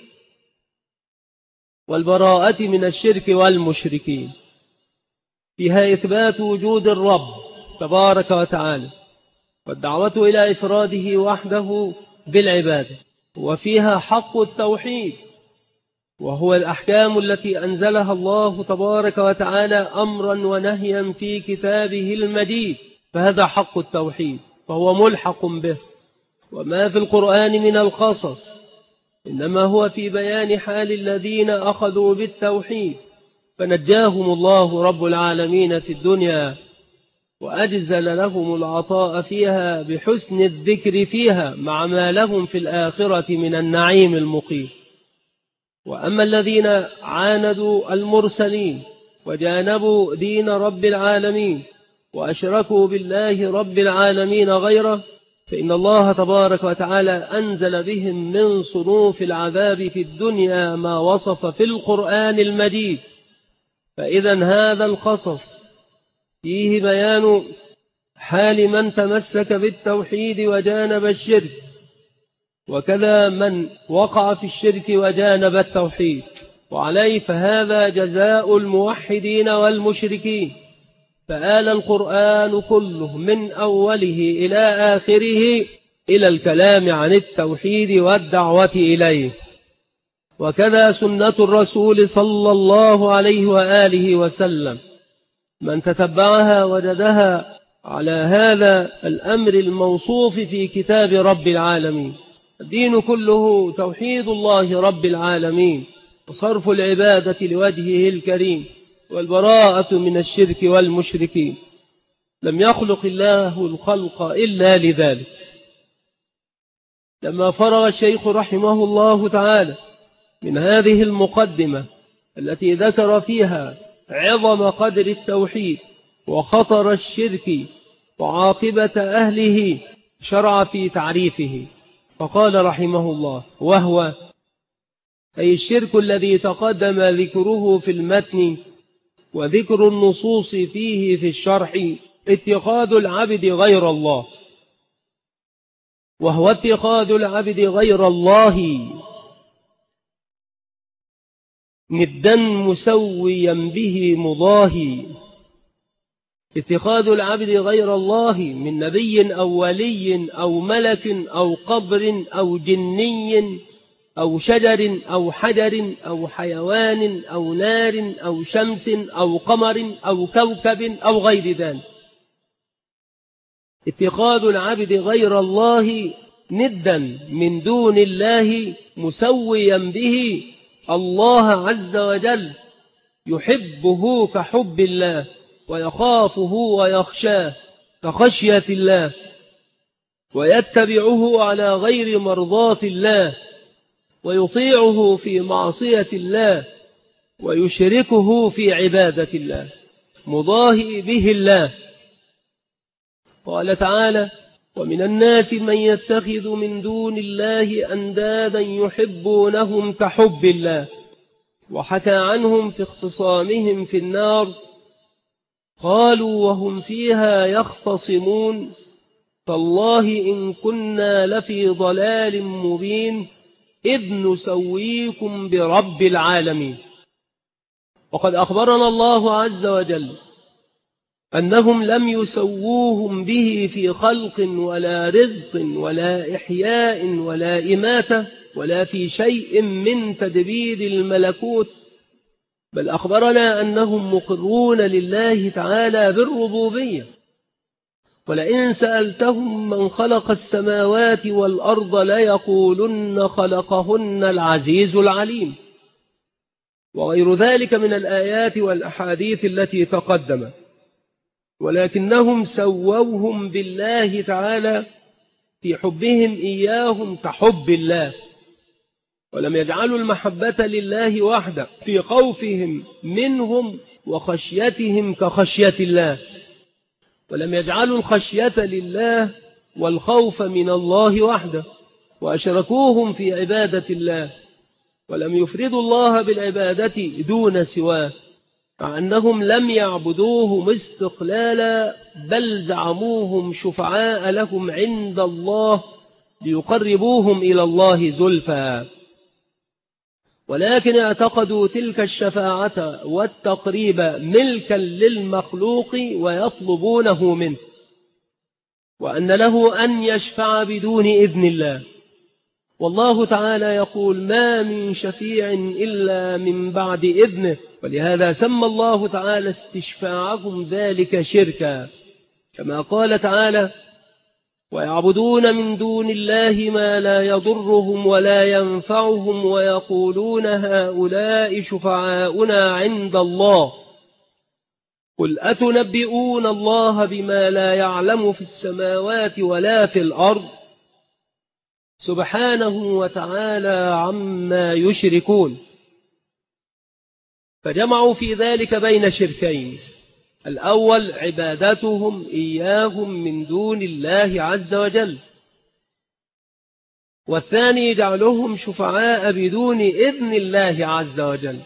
والبراءة من الشرك والمشركين، فيها إثبات وجود الرب تبارك وتعالى والدعوة إلى إفراده وحده بالعبادة، وفيها حق التوحيد وهو الأحكام التي أنزلها الله تبارك وتعالى أمرا ونهيا في كتابه المجيد، فهذا حق التوحيد فهو ملحق به. وما في القرآن من القصص إنما هو في بيان حال الذين أخذوا بالتوحيد فنجاهم الله رب العالمين في الدنيا وأجزل لهم العطاء فيها بحسن الذكر فيها مع ما لهم في الآخرة من النعيم المقيم. وأما الذين عاندوا المرسلين وجانبوا دين رب العالمين وأشركوا بالله رب العالمين غيره، فإن الله تبارك وتعالى أنزل بهم من صنوف العذاب في الدنيا ما وصف في القرآن المجيد. فإذا هذا القصص فيه بيان حال من تمسك بالتوحيد وجانب الشرك، وكذا من وقع في الشرك وجانب التوحيد، وعليه فهذا جزاء الموحدين والمشركين. فآل القرآن كله من أوله إلى آخره إلى الكلام عن التوحيد والدعوة إليه، وكذا سنة الرسول صلى الله عليه وآله وسلم من تتبعها وجدها على هذا الأمر الموصوف في كتاب رب العالمين. الدين كله توحيد الله رب العالمين وصرف العبادة لوجهه الكريم والبراءة من الشرك والمشركين. لم يخلق الله الخلق إلا لذلك. لما فرغ الشيخ رحمه الله تعالى من هذه المقدمة التي ذكر فيها عظم قدر التوحيد وخطر الشرك وعاقبة أهله، شرع في تعريفه فقال رحمه الله: وهو أي الشرك الذي تقدم ذكره في المتن وذكر النصوص فيه في الشرح اتخاذ العبد غير الله، وهو اتخاذ العبد غير الله ندا مسويا به مضاهي. اتخاذ العبد غير الله من نبي أو ولي أو ملك أو قبر أو جني أو شجر أو حجر أو حيوان أو نار أو شمس أو قمر أو كوكب أو غير ذلك. اتخاذ العبد غير الله ندا من دون الله مسويا به الله عز وجل، يحبه كحب الله ويخافه ويخشاه كخشية الله، ويتبعه على غير مرضاة الله، ويطيعه في معصية الله، ويشركه في عبادة الله، مضاهي به الله. قال تعالى: ومن الناس من يتخذ من دون الله أندادا يحبونهم كحب الله. وحكى عنهم في اختصامهم في النار: قالوا وهم فيها يختصمون: تالله إن كنا لفي ضلال مبين إذ نسويكم برب العالمين. وقد أخبرنا الله عز وجل أنهم لم يسووهم به في خلق ولا رزق ولا إحياء ولا إماتة ولا في شيء من تدبير الملكوت، بل أخبرنا أنهم مقرون لله تعالى بالربوبية ولئن سألتهم من خلق السماوات والأرض ليقولن خلقهن العزيز العليم، وغير ذلك من الآيات والأحاديث التي تقدم. ولكنهم سووهم بالله تعالى في حبهم إياهم كحب الله، ولم يجعلوا المحبة لله وحده في خوفهم منهم وخشيتهم كخشية الله، ولم يجعلوا الخشية لله والخوف من الله وحده، وأشركوهم في عبادة الله، ولم يفردوا الله بالعبادة دون سواه، مع أنهم لم يعبدوهم استقلالا، بل زعموهم شفعاء لهم عند الله ليقربوهم إلى الله زلفى، ولكن اعتقدوا تلك الشفاعة والتقريب ملكا للمخلوق ويطلبونه منه، وأن له أن يشفع بدون إذن الله. والله تعالى يقول: ما من شفيع إلا من بعد إذنه، ولهذا سمى الله تعالى استشفاعهم ذلك شركا، كما قال تعالى: ويعبدون من دون الله ما لا يضرهم ولا ينفعهم ويقولون هؤلاء شفعاؤنا عند الله، قل أتنبئون الله بما لا يعلم في السماوات ولا في الأرض سبحانه وتعالى عما يشركون. فجمعوا في ذلك بين شركين: الأول عبادتهم إياهم من دون الله عز وجل، والثاني جعلهم شفعاء بدون إذن الله عز وجل.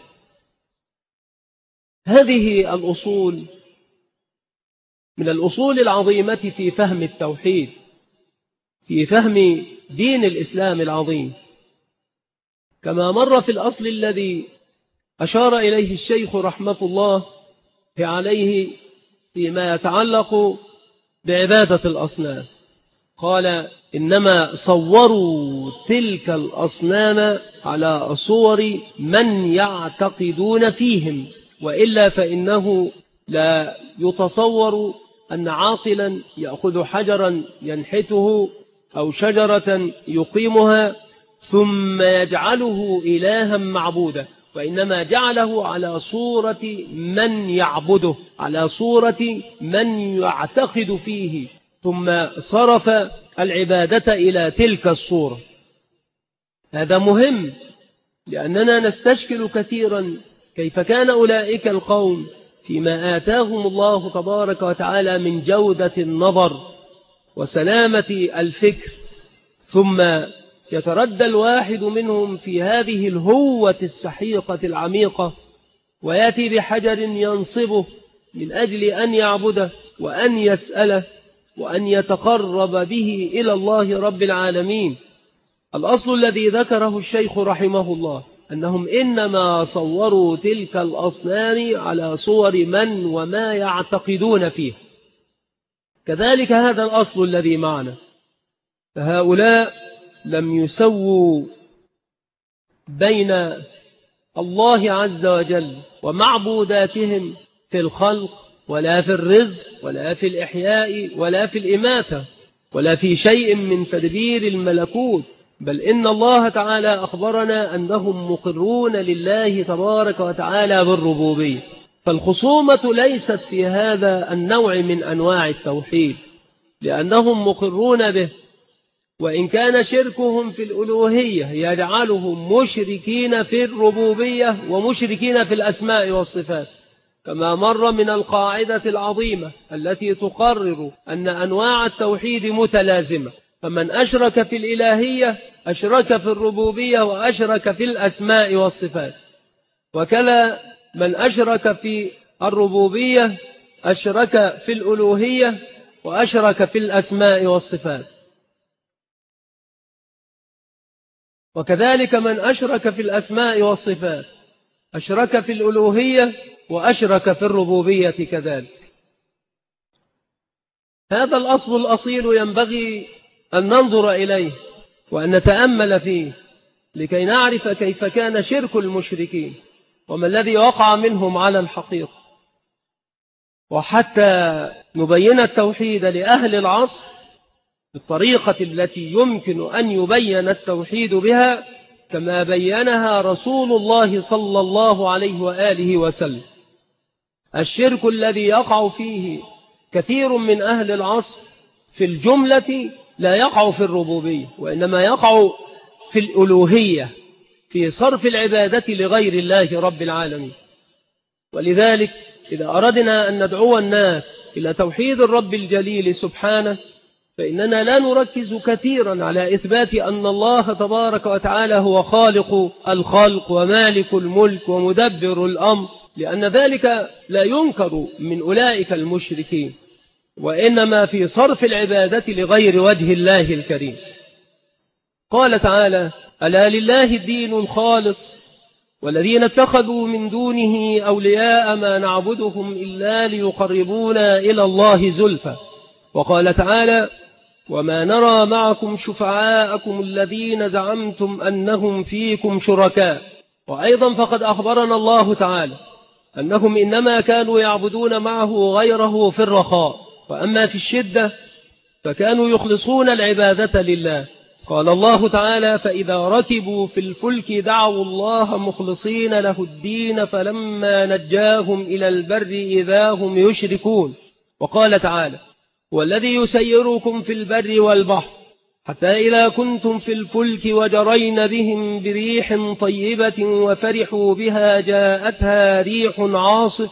هذه الأصول من الأصول العظيمة في فهم التوحيد، في فهم دين الإسلام العظيم، كما مر في الأصل الذي أشار إليه الشيخ رحمة الله عليه فيما يتعلق بعبادة الأصنام. قال: إنما صوروا تلك الأصنام على صور من يعتقدون فيهم، وإلا فإنه لا يتصور أن عاقلا يأخذ حجرا ينحته أو شجرة يقيمها ثم يجعله إلها معبودا، وإنما جعله على صورة من يعبده، على صورة من يعتقد فيه، ثم صرف العبادة إلى تلك الصورة. هذا مهم، لأننا نستشكل كثيرا كيف كان أولئك القوم فيما آتاهم الله تبارك وتعالى من جودة النظر وسلامة الفكر، ثم يتردى الواحد منهم في هذه الهوة السحيقة العميقة ويأتي بحجر ينصبه من أجل أن يعبده وأن يسأله وأن يتقرب به إلى الله رب العالمين. الأصل الذي ذكره الشيخ رحمه الله أنهم إنما صوروا تلك الأصنام على صور من وما يعتقدون فيه. كذلك هذا الأصل الذي معنا، فهؤلاء لم يسووا بين الله عز وجل ومعبوداتهم في الخلق ولا في الرزق ولا في الإحياء ولا في الإماتة ولا في شيء من تدبير الملكوت، بل إن الله تعالى أخبرنا أنهم مقرون لله تبارك وتعالى بالربوبية. فالخصومة ليست في هذا النوع من أنواع التوحيد، لأنهم مقرون به، وإن كان شركهم في الألوهية يجعلهم مشركين في الربوبية ومشركين في الأسماء والصفات، كما مر من القاعدة العظيمة التي تقرر أن أنواع التوحيد متلازمة، فمن أشرك في الإلهية أشرك في الربوبية وأشرك في الأسماء والصفات، وكذا من أشرك في الربوبية أشرك في الألوهية وأشرك في الأسماء والصفات، وكذلك من أشرك في الأسماء والصفات أشرك في الألوهية وأشرك في الربوبية كذلك. هذا الأصل الأصيل ينبغي أن ننظر إليه وأن نتأمل فيه لكي نعرف كيف كان شرك المشركين وما الذي وقع منهم على الحقيقة. وحتى نبين التوحيد لأهل العصر بالطريقة التي يمكن أن يبين التوحيد بها كما بينها رسول الله صلى الله عليه وآله وسلم. الشرك الذي يقع فيه كثير من أهل العصر في الجملة لا يقع في الربوبية، وإنما يقع في الألوهية، في صرف العبادة لغير الله رب العالمين. ولذلك إذا أردنا أن ندعو الناس إلى توحيد الرب الجليل سبحانه فإننا لا نركز كثيرا على إثبات أن الله تبارك وتعالى هو خالق الخلق ومالك الملك ومدبر الأمر، لأن ذلك لا ينكر من أولئك المشركين، وإنما في صرف العبادة لغير وجه الله الكريم. قال تعالى: ألا لله الدين الخالص والذين اتخذوا من دونه أولياء ما نعبدهم إلا ليقربونا إلى الله زلفى. وقال تعالى: وما نرى معكم شفعاءكم الذين زعمتم أنهم فيكم شركاء. وأيضا فقد أخبرنا الله تعالى أنهم إنما كانوا يعبدون معه غيره في الرخاء، وأما في الشدة فكانوا يخلصون العبادة لله. قال الله تعالى: فإذا ركبوا في الفلك دعوا الله مخلصين له الدين فلما نجاهم إلى البر إذا هم يشركون. وقال تعالى: والذي يسيركم في البر والبحر حتى إذا كنتم في الفلك وجرين بهم بريح طيبة وفرحوا بها جاءتها ريح عاصف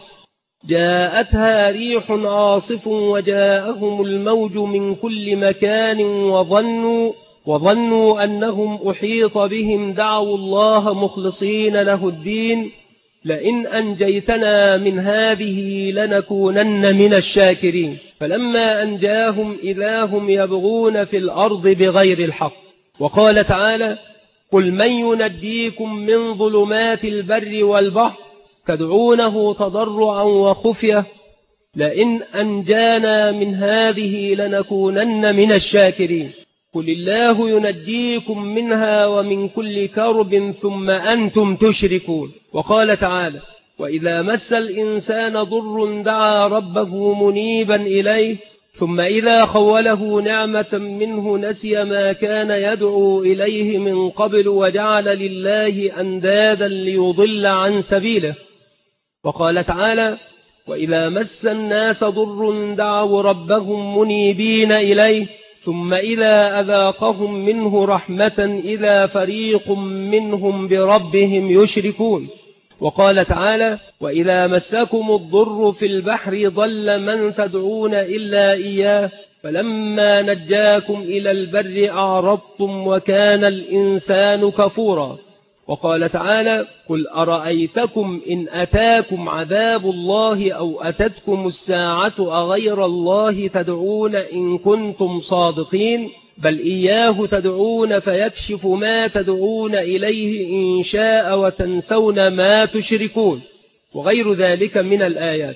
جاءتها ريح عاصف وجاءهم الموج من كل مكان وظنوا وظنوا أنهم أحيط بهم دعوا الله مخلصين له الدين لئن أنجيتنا من هذه لنكونن من الشاكرين. فلما أنجاهم إذا هم يبغون في الأرض بغير الحق. وقال تعالى: قل من ينجيكم من ظلمات البر والبحر تدعونه تضرعا وخفية لئن أنجانا من هذه لنكونن من الشاكرين. قل الله ينجيكم منها ومن كل كرب ثم أنتم تشركون. وقال تعالى: وإذا مس الإنسان ضر دعا ربه منيبا إليه ثم إذا خوله نعمة منه نسي ما كان يدعو إليه من قبل وجعل لله أندادا ليضل عن سبيله. وقال تعالى: وإذا مس الناس ضر دعوا ربهم منيبين إليه ثم إذا أذاقهم منه رحمة إذا فريق منهم بربهم يشركون. وقال تعالى: وإذا مسكم الضر في البحر ضل من تدعون إلا إياه فلما نجاكم إلى البر أعرضتم وكان الإنسان كفورا. وقال تعالى: قل أرأيتكم إن أتاكم عذاب الله أو أتتكم الساعة أغير الله تدعون إن كنتم صادقين بل إياه تدعون فيكشف ما تدعون إليه إن شاء وتنسون ما تشركون. وغير ذلك من الآيات.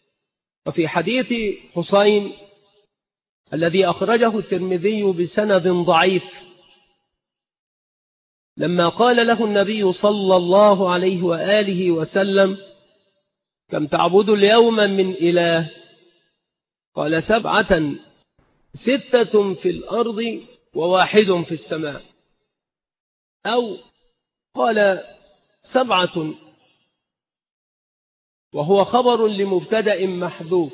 وفي حديث حسين الذي أخرجه الترمذي بسند ضعيف لما قال له النبي صلى الله عليه وآله وسلم: كم تعبد اليوم من إله؟ قال: سبعة ستة في الأرض وواحد في السماء. أو قال: سبعة وهو خبر لمبتدأ محذوف.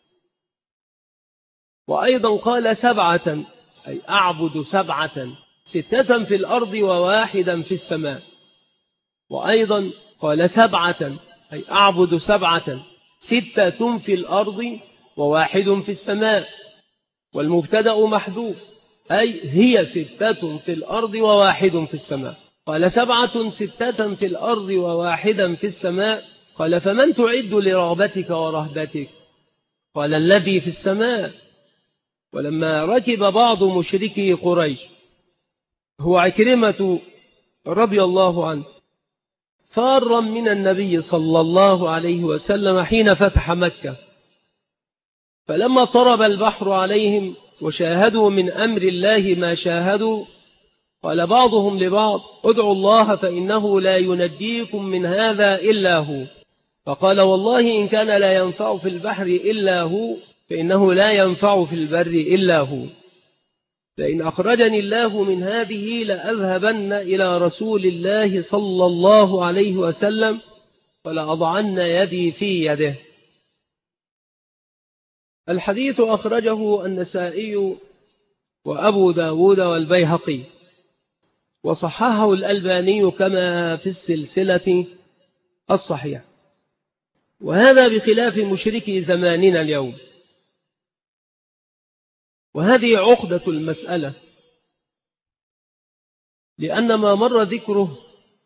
وأيضا قال: سبعة أي أعبد سبعة ستة في الأرض وواحدا في السماء. وأيضا قال: سبعة أي أعبد سبعة ستة في الأرض وواحد في السماء. والمبتدأ محذوف أي هي ستة في الأرض وواحد في السماء. قال: سبعة ستة في الأرض وواحدا في السماء. قال: فمن تعد لرغبتك ورهبتك؟ قال: الذي في السماء. ولما ركب بعض مشركي قريش هو عكرمة رضي الله عنه فارا من النبي صلى الله عليه وسلم حين فتح مكة، فلما طرب البحر عليهم وشاهدوا من أمر الله ما شاهدوا قال بعضهم لبعض: ادعوا الله فإنه لا ينجيكم من هذا إلا هو. فقال والله إن كان لا ينفع في البحر إلا هو فإنه لا ينفع في البر إلا هو، فإن أخرجني الله من هذه لأذهبن إلى رسول الله صلى الله عليه وسلم ولأضعن يدي في يده. الحديث أخرجه النسائي وأبو داود والبيهقي، وصححه الألباني كما في السلسلة الصحيحة، وهذا بخلاف مشركي زماننا اليوم. وهذه عقدة المسألة، لأن ما مر ذكره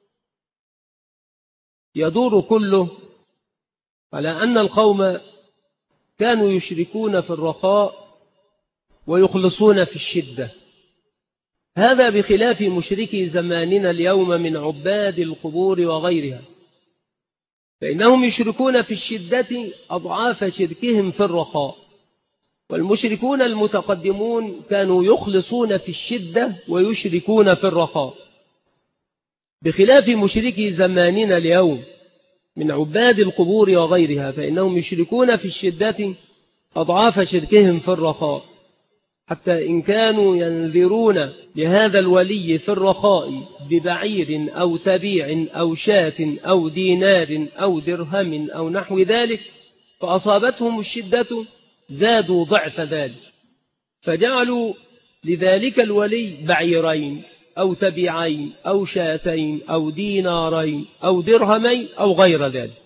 يدور كله على أن القوم كانوا يشركون في الرخاء ويخلصون في الشدة، هذا بخلاف مشركي زماننا اليوم من عباد القبور وغيرها، فإنهم يشركون في الشدة أضعاف شركهم في الرخاء، والمشركون المتقدمون كانوا يخلصون في الشدة ويشركون في الرخاء، بخلاف مشركي زماننا اليوم من عباد القبور وغيرها، فإنهم يشركون في الشدة أضعاف شركهم في الرخاء، حتى إن كانوا ينذرون لهذا الولي في الرخاء ببعير أو تبيع أو شاة أو دينار أو درهم أو نحو ذلك، فأصابتهم الشدة زادوا ضعف ذلك، فجعلوا لذلك الولي بعيرين أو تبيعين أو شاتين أو دينارين أو درهمين أو غير ذلك.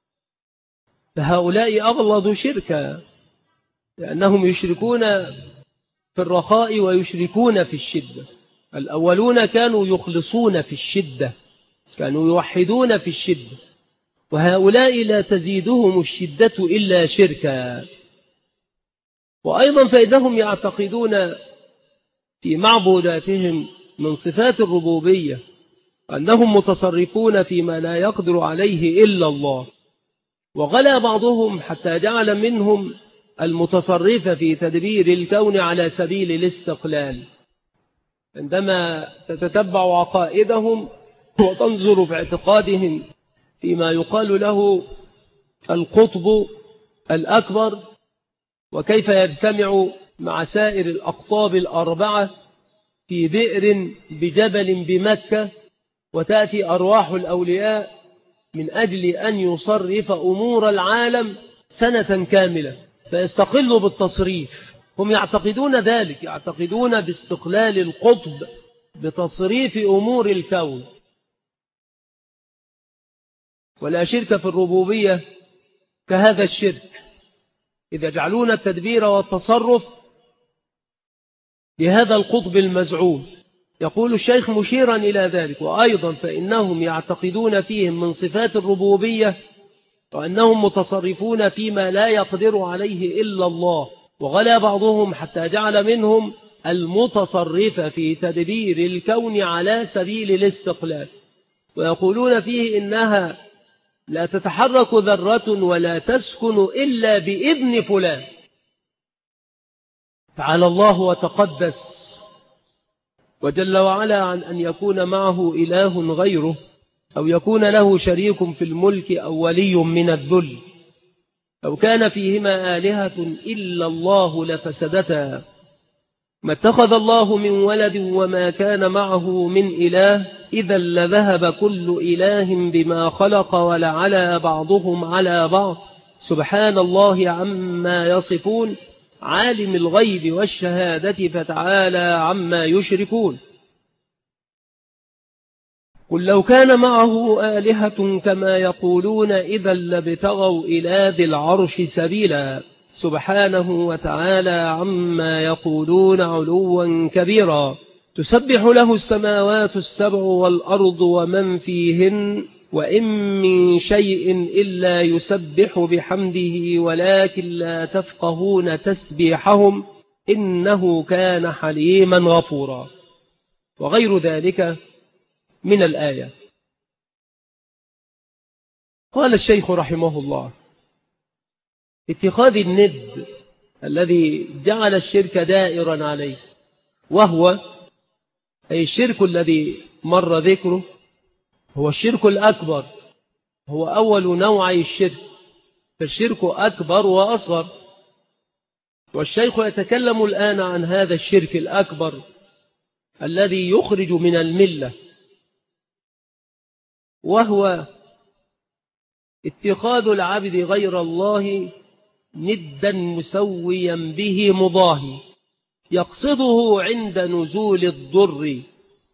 فهؤلاء أغلظوا شركا، لأنهم يشركون في الرخاء ويشركون في الشدة. الأولون كانوا يخلصون في الشدة، كانوا يوحدون في الشدة، وهؤلاء لا تزيدهم الشدة إلا شركا. وأيضا فإنهم يعتقدون في معبوداتهم من صفات الربوبية أنهم متصرفون فيما لا يقدر عليه إلا الله، وغلا بعضهم حتى جعل منهم المتصرف في تدبير الكون على سبيل الاستقلال. عندما تتتبع عقائدهم وتنظر في اعتقادهم فيما يقال له القطب الأكبر، وكيف يجتمع مع سائر الأقطاب الأربعة في بئر بجبل بمكة، وتأتي أرواح الأولياء من أجل أن يصرف أمور العالم سنة كاملة، فيستقلوا بالتصريف. هم يعتقدون ذلك، يعتقدون باستقلال القطب بتصريف أمور الكون. ولا شرك في الربوبية كهذا الشرك، إذا جعلون التدبير والتصرف لهذا القطب المزعوم. يقول الشيخ مشيرا إلى ذلك: وأيضا فإنهم يعتقدون فيهم من صفات الربوبية وأنهم متصرفون فيما لا يقدر عليه إلا الله، وغلا بعضهم حتى جعل منهم المتصرف في تدبير الكون على سبيل الاستقلال، ويقولون فيه إنها لا تتحرك ذرة ولا تسكن إلا بإذن فلان. تعالى الله وتقدس وجل وعلا عن أن يكون معه إله غيره، أو يكون له شريك في الملك أو ولي من الذل. لو كان فيهما آلهة إلا الله لفسدتا، ما اتخذ الله من ولد وما كان معه من إله، إذا لذهب كل إله بما خلق ولعلى بعضهم على بعض، سبحان الله عما يصفون، عالم الغيب والشهادة فتعالى عما يشركون. قل لو كان معه آلهة كما يقولون إذا لابتغوا إلى ذي العرش سبيلا، سبحانه وتعالى عما يقولون علوا كبيرا. تسبح له السماوات السبع والأرض ومن فيهن، وإن من شيء إلا يسبح بحمده ولكن لا تفقهون تسبيحهم إنه كان حليما غفورا، وغير ذلك من الآية. قال الشيخ رحمه الله: اتخاذ الند الذي جعل الشرك دائرا عليه، وهو أي الشرك الذي مر ذكره هو الشرك الأكبر هو أول نوعي الشرك، فالشرك أكبر وأصغر. والشيخ يتكلم الآن عن هذا الشرك الأكبر الذي يخرج من الملة، وهو اتخاذ العبد غير الله ندا مسويا به مضاهي، يقصده عند نزول الضر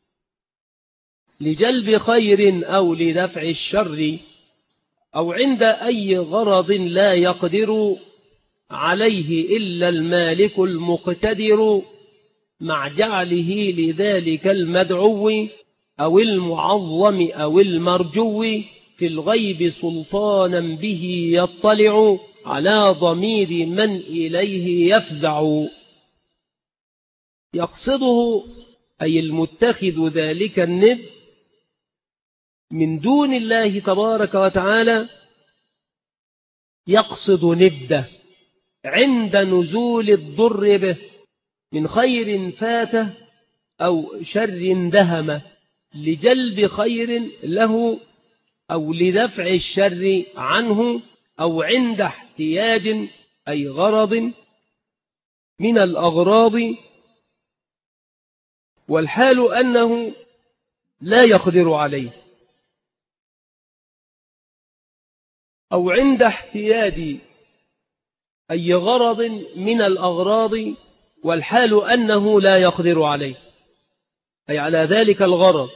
لجلب خير أو لدفع الشر، أو عند أي غرض لا يقدر عليه إلا المالك المقتدر، مع جعله لذلك المدعو أو المعظم أو المرجو في الغيب سلطانا به يطلع على ضمير من إليه يفزع. يقصده أي المتخذ ذلك الند من دون الله تبارك وتعالى، يقصد نده عند نزول الضر به من خير فاته أو شر دهم، لجلب خير له أو لدفع الشر عنه، أو عند احتياج أي غرض من الأغراض، والحال أنه لا يقدر عليه، أو عند احتياج أي غرض من الأغراض، والحال أنه لا يقدر عليه، أي على ذلك الغرض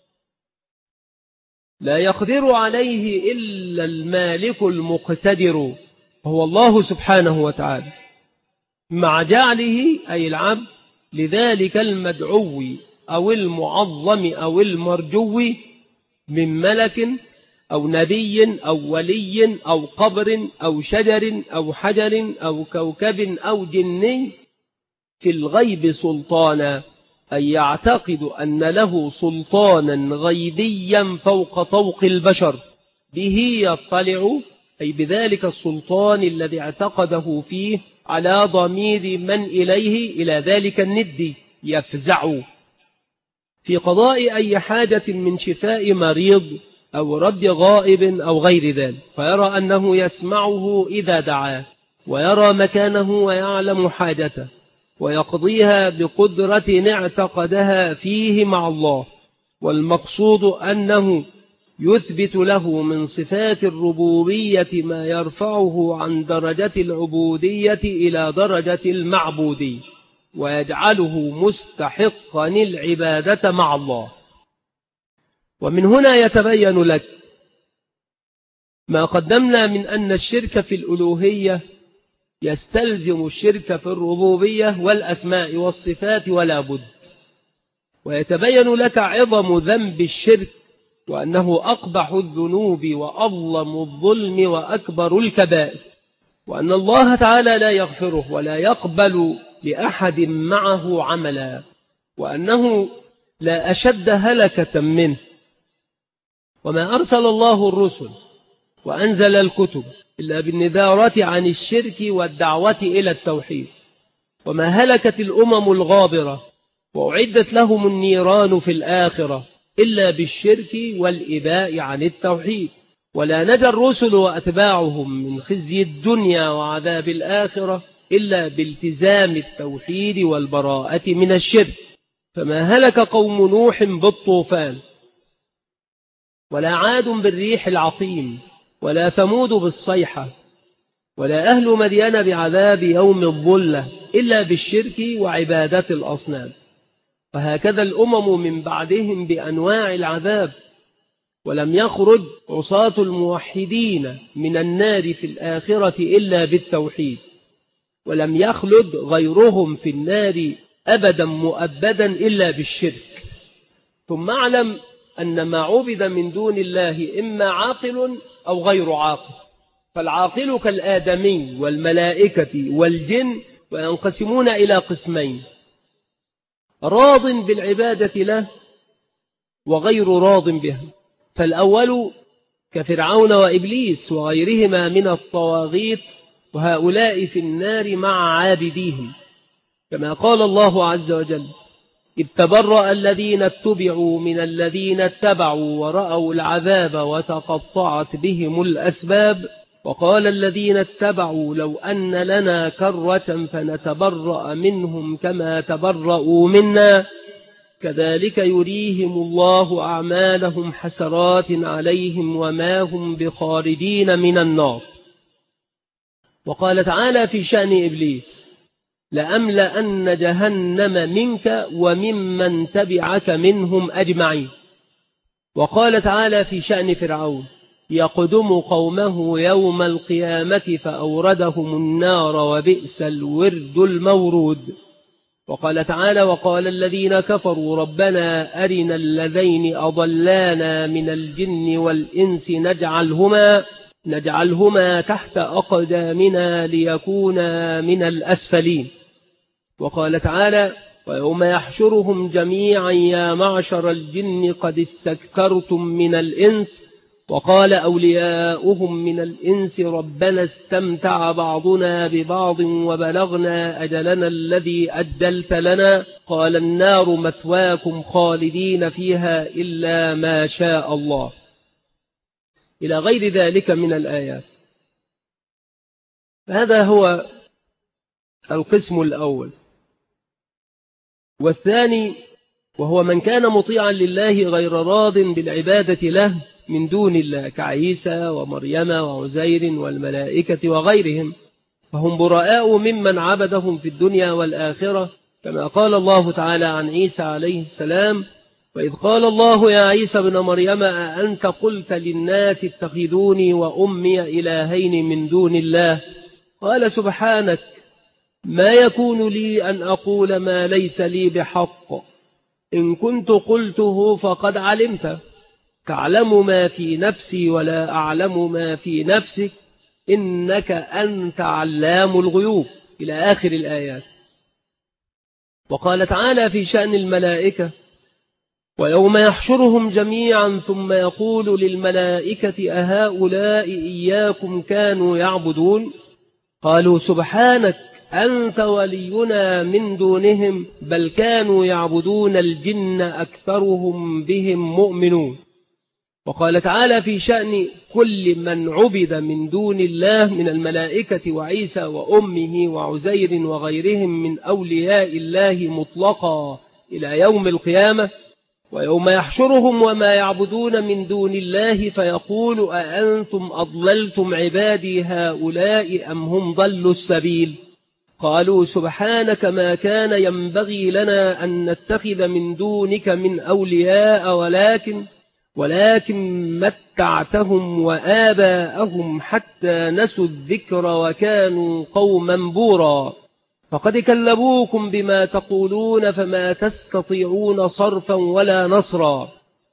لا يقدر عليه إلا المالك المقتدر هو الله سبحانه وتعالى، مع جعله أي العبد لذلك المدعو أو المعظم أو المرجو من ملك أو نبي أو ولي أو قبر أو شجر أو حجر أو كوكب أو جني في الغيب سلطانا، أي يعتقد أن له سلطانا غيبيا فوق طوق البشر به يطلع، أي بذلك السلطان الذي اعتقده فيه على ضمير من إليه إلى ذلك الند يفزع في قضاء أي حاجة من شفاء مريض أو رب غائب أو غير ذلك، فيرى أنه يسمعه إذا دعاه، ويرى مكانه ويعلم حاجته، ويقضيها بقدرة اعتقدها فيه مع الله. والمقصود أنه يثبت له من صفات الربوبية ما يرفعه عن درجة العبودية إلى درجة المعبودية، ويجعله مستحقا العبادة مع الله. ومن هنا يتبين لك ما قدمنا من أن الشرك في الألوهية يستلزم الشرك في الربوبية والأسماء والصفات ولا بد، ويتبين لك عظم ذنب الشرك، وأنه أقبح الذنوب وأظلم الظلم وأكبر الكبائر، وأن الله تعالى لا يغفره ولا يقبل لأحد معه عملا، وأنه لا أشد هلكة منه. وما أرسل الله الرسل وأنزل الكتب إلا بالنذارة عن الشرك والدعوة إلى التوحيد، وما هلكت الأمم الغابرة وأعدت لهم النيران في الآخرة إلا بالشرك والإباء عن التوحيد، ولا نجى الرسل وأتباعهم من خزي الدنيا وعذاب الآخرة إلا بالتزام التوحيد والبراءة من الشرك. فما هلك قوم نوح بالطوفان، ولا عاد بالريح العقيم، ولا ثمود بالصيحة، ولا أهل مدين بعذاب يوم الظلة إلا بالشرك وعبادة الأصنام. وهكذا الأمم من بعدهم بأنواع العذاب، ولم يخرج عصاة الموحدين من النار في الآخرة إلا بالتوحيد، ولم يخلد غيرهم في النار أبدا مؤبدا إلا بالشرك. ثم اعلم أن ما عبد من دون الله إما عاقل أو غير عاقل، فالعاقل كالآدمي والملائكة والجن، وينقسمون إلى قسمين: راض بالعبادة له وغير راض بها. فالأول كفرعون وإبليس وغيرهما من الطواغيت، وهؤلاء في النار مع عابديهم، كما قال الله عز وجل: إذ تبرأ الذين اتبعوا من الذين اتبعوا ورأوا العذاب وتقطعت بهم الأسباب وقال الذين اتبعوا لو أن لنا كرة فنتبرأ منهم كما تبرأوا منا كذلك يريهم الله أعمالهم حسرات عليهم وما هم بخارجين من النار. وقال تعالى في شأن إبليس لأملأن جهنم منك وممن تبعك منهم أجمعين. وقال تعالى في شأن فرعون يقدم قومه يوم القيامة فأوردهم النار وبئس الورد المورود. وقال تعالى وقال الذين كفروا ربنا أرنا الذين أضلانا من الجن والإنس نجعلهما, نجعلهما تحت أقدامنا ليكونا من الأسفلين. وقال تعالى ويوم يحشرهم جميعا يا معشر الجن قد استكثرتم من الإنس وقال أولياؤهم من الإنس ربنا استمتع بعضنا ببعض وبلغنا أجلنا الذي أجلت لنا قال النار مثواكم خالدين فيها إلا ما شاء الله، إلى غير ذلك من الآيات. هذا هو القسم الأول. والثاني وهو من كان مطيعا لله غير راض بالعبادة له من دون الله كعيسى ومريم وعزير والملائكة وغيرهم، فهم براء ممن عبدهم في الدنيا والآخرة، كما قال الله تعالى عن عيسى عليه السلام وإذ قال الله يا عيسى ابن مريم أأنت قلت للناس اتخذوني وأمي إلهين من دون الله قال سبحانك ما يكون لي أن أقول ما ليس لي بحق إن كنت قلته فقد علمت تعلم ما في نفسي ولا أعلم ما في نفسك إنك أنت علام الغيوب، إلى آخر الآيات. وقال تعالى في شأن الملائكة ويوم يحشرهم جميعا ثم يقول للملائكة أهؤلاء إياكم كانوا يعبدون قالوا سبحانك أنت ولينا من دونهم بل كانوا يعبدون الجن أكثرهم بهم مؤمنون. وقال تعالى في شأن كل من عبد من دون الله من الملائكة وعيسى وأمه وعزير وغيرهم من أولياء الله مطلقا إلى يوم القيامة ويوم يحشرهم وما يعبدون من دون الله فيقول أأنتم أضللتم عبادي هؤلاء أم هم ضلوا السبيل قالوا سبحانك ما كان ينبغي لنا أن نتخذ من دونك من أولياء ولكن ولكن متعتهم وآباءهم حتى نسوا الذكر وكانوا قوما بورا فقد كذبوكم بما تقولون فما تستطيعون صرفا ولا نصرا.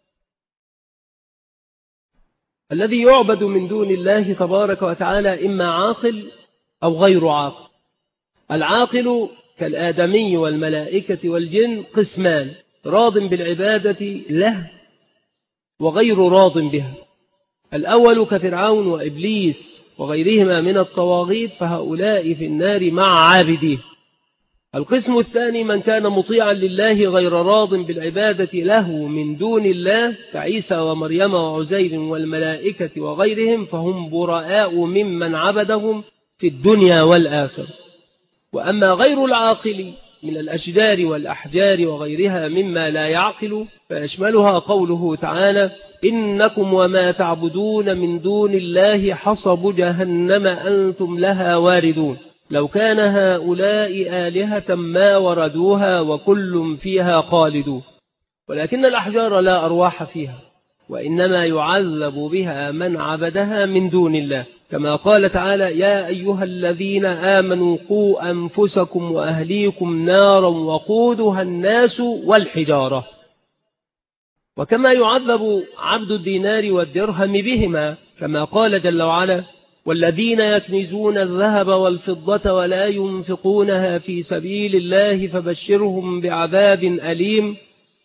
الذي يعبد من دون الله تبارك وتعالى إما عاقل أو غير عاقل. العاقل كالآدمي والملائكة والجن قسمان راض بالعبادة له وغير راض بها. الأول كفرعون وإبليس وغيرهما من الطواغيت فهؤلاء في النار مع عابديه. القسم الثاني من كان مطيعا لله غير راض بالعبادة له من دون الله كعيسى ومريم وعزير والملائكة وغيرهم فهم براء ممن عبدهم في الدنيا والآخرة. وأما غير العاقل من الأشجار والأحجار وغيرها مما لا يعقل فيشملها قوله تعالى إنكم وما تعبدون من دون الله حصب جهنم أنتم لها واردون لو كان هؤلاء آلهة ما وردوها وكل فيها خالدون. ولكن الأحجار لا أرواح فيها وإنما يعذب بها من عبدها من دون الله كما قال تعالى يا أيها الذين آمنوا قوا أنفسكم وأهليكم نارا وقودها الناس والحجارة. وكما يعذب عبد الدينار والدرهم بهما كما قال جل وعلا والذين يكنزون الذهب والفضة ولا ينفقونها في سبيل الله فبشرهم بعذاب أليم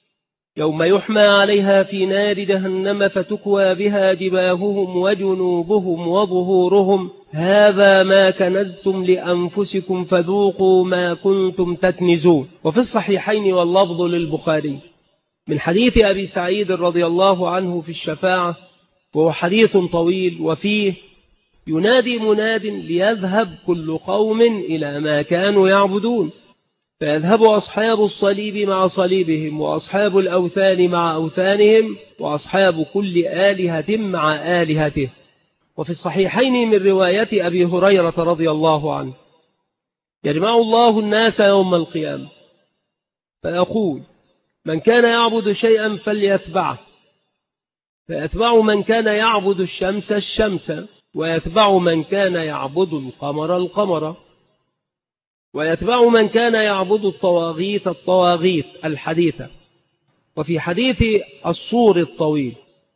يوم يحمى عليها في نار جهنم فتكوى بها جباههم وجنوبهم وظهورهم هذا ما كنزتم لأنفسكم فذوقوا ما كنتم تكنزون. وفي الصحيحين واللفظ للبخاري من حديث أبي سعيد رضي الله عنه في الشفاعة، وهو حديث طويل، وفيه ينادي مناد ليذهب كل قوم إلى ما كانوا يعبدون، فيذهب أصحاب الصليب مع صليبهم، وأصحاب الأوثان مع أوثانهم، وأصحاب كل آلهة مع آلهته. وفي الصحيحين من رواية أبي هريرة رضي الله عنه يجمع الله الناس يوم القيامة فيقول من كان يعبد شيئا فليتبعه، فيتبع من كان يعبد الشمس الشمس، ويتبع من كان يعبد القمر القمر، ويتبع من كان يعبد الطواغيت الطواغيت الحديثة. وفي حديث الصور الطويل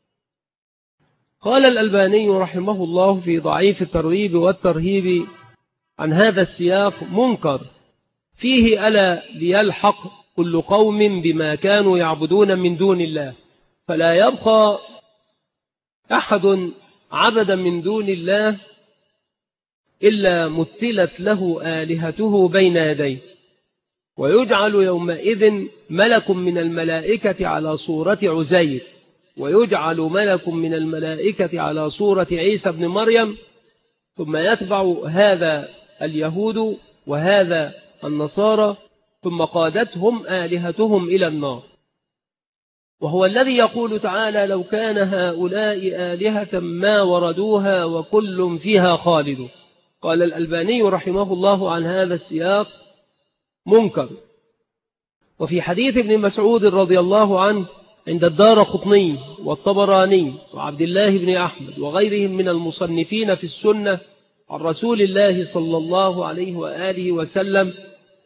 قال الألباني رحمه الله في ضعيف الترغيب والترهيب عن هذا السياق منكر فيه ألا ليلحق كل قوم بما كانوا يعبدون من دون الله، فلا يبقى أحد عبدا من دون الله إلا مثلت له آلهته بين يديه، ويجعل يومئذ ملك من الملائكة على صورة عزير، ويجعل ملك من الملائكة على صورة عيسى بن مريم، ثم يتبع هذا اليهود وهذا النصارى، ثم قادتهم آلهتهم إلى النار. وهو الذي يقول تعالى لو كان هؤلاء آلهة ما وردوها وكل فيها خالد. قال الألباني رحمه الله عن هذا السياق منكر. وفي حديث ابن مسعود رضي الله عنه عند الدارقطني والطبراني وعبد الله بن أحمد وغيرهم من المصنفين في السنة عن رسول الله صلى الله عليه وآله وسلم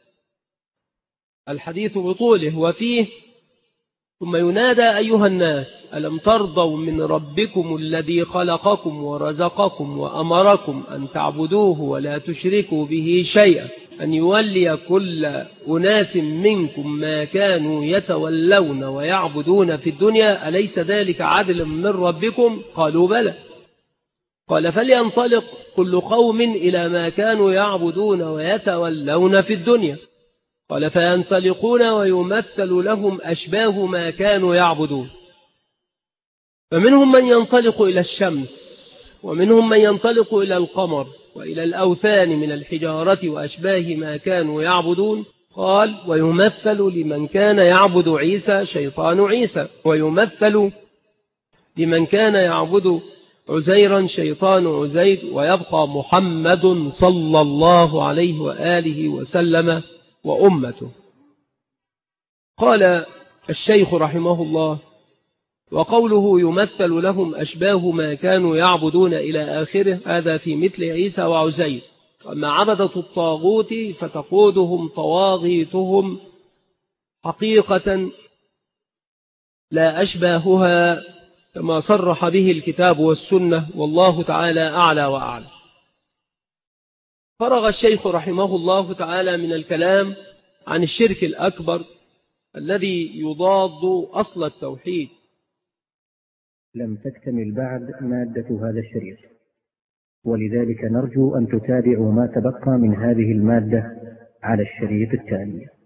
الحديث بطوله، وفيه ثم ينادى أيها الناس ألم ترضوا من ربكم الذي خلقكم ورزقكم وأمركم أن تعبدوه ولا تشركوا به شيئا أن يولي كل أناس منكم ما كانوا يتولون ويعبدون في الدنيا أليس ذلك عدل من ربكم؟ قالوا بلى. قال فلينطلق كل قوم إلى ما كانوا يعبدون ويتولون في الدنيا. قال فينطلقون ويمثل لهم أشباه ما كانوا يعبدون، فمنهم من ينطلق إلى الشمس، ومنهم من ينطلق إلى القمر وإلى الأوثان من الحجارة وأشباه ما كانوا يعبدون. قال ويمثل لمن كان يعبد عيسى شيطان عيسى، ويمثل لمن كان يعبد عزيرا شيطان عزير، ويبقى محمد صلى الله عليه وآله وسلم وأمته. قال الشيخ رحمه الله وقوله يمثل لهم أشباه ما كانوا يعبدون إلى آخره هذا في مثل عيسى وعزير. أما عبدة الطاغوت فتقودهم طواغيتهم حقيقة لا أشباهها كما صرح به الكتاب والسنة، والله تعالى أعلى وأعلى. فرغ الشيخ رحمه الله تعالى من الكلام عن الشرك الأكبر الذي يضاد أصل التوحيد. لم تكتمل بعد مادة هذا الشريط، ولذلك نرجو أن تتابعوا ما تبقى من هذه المادة على الشريط التالي.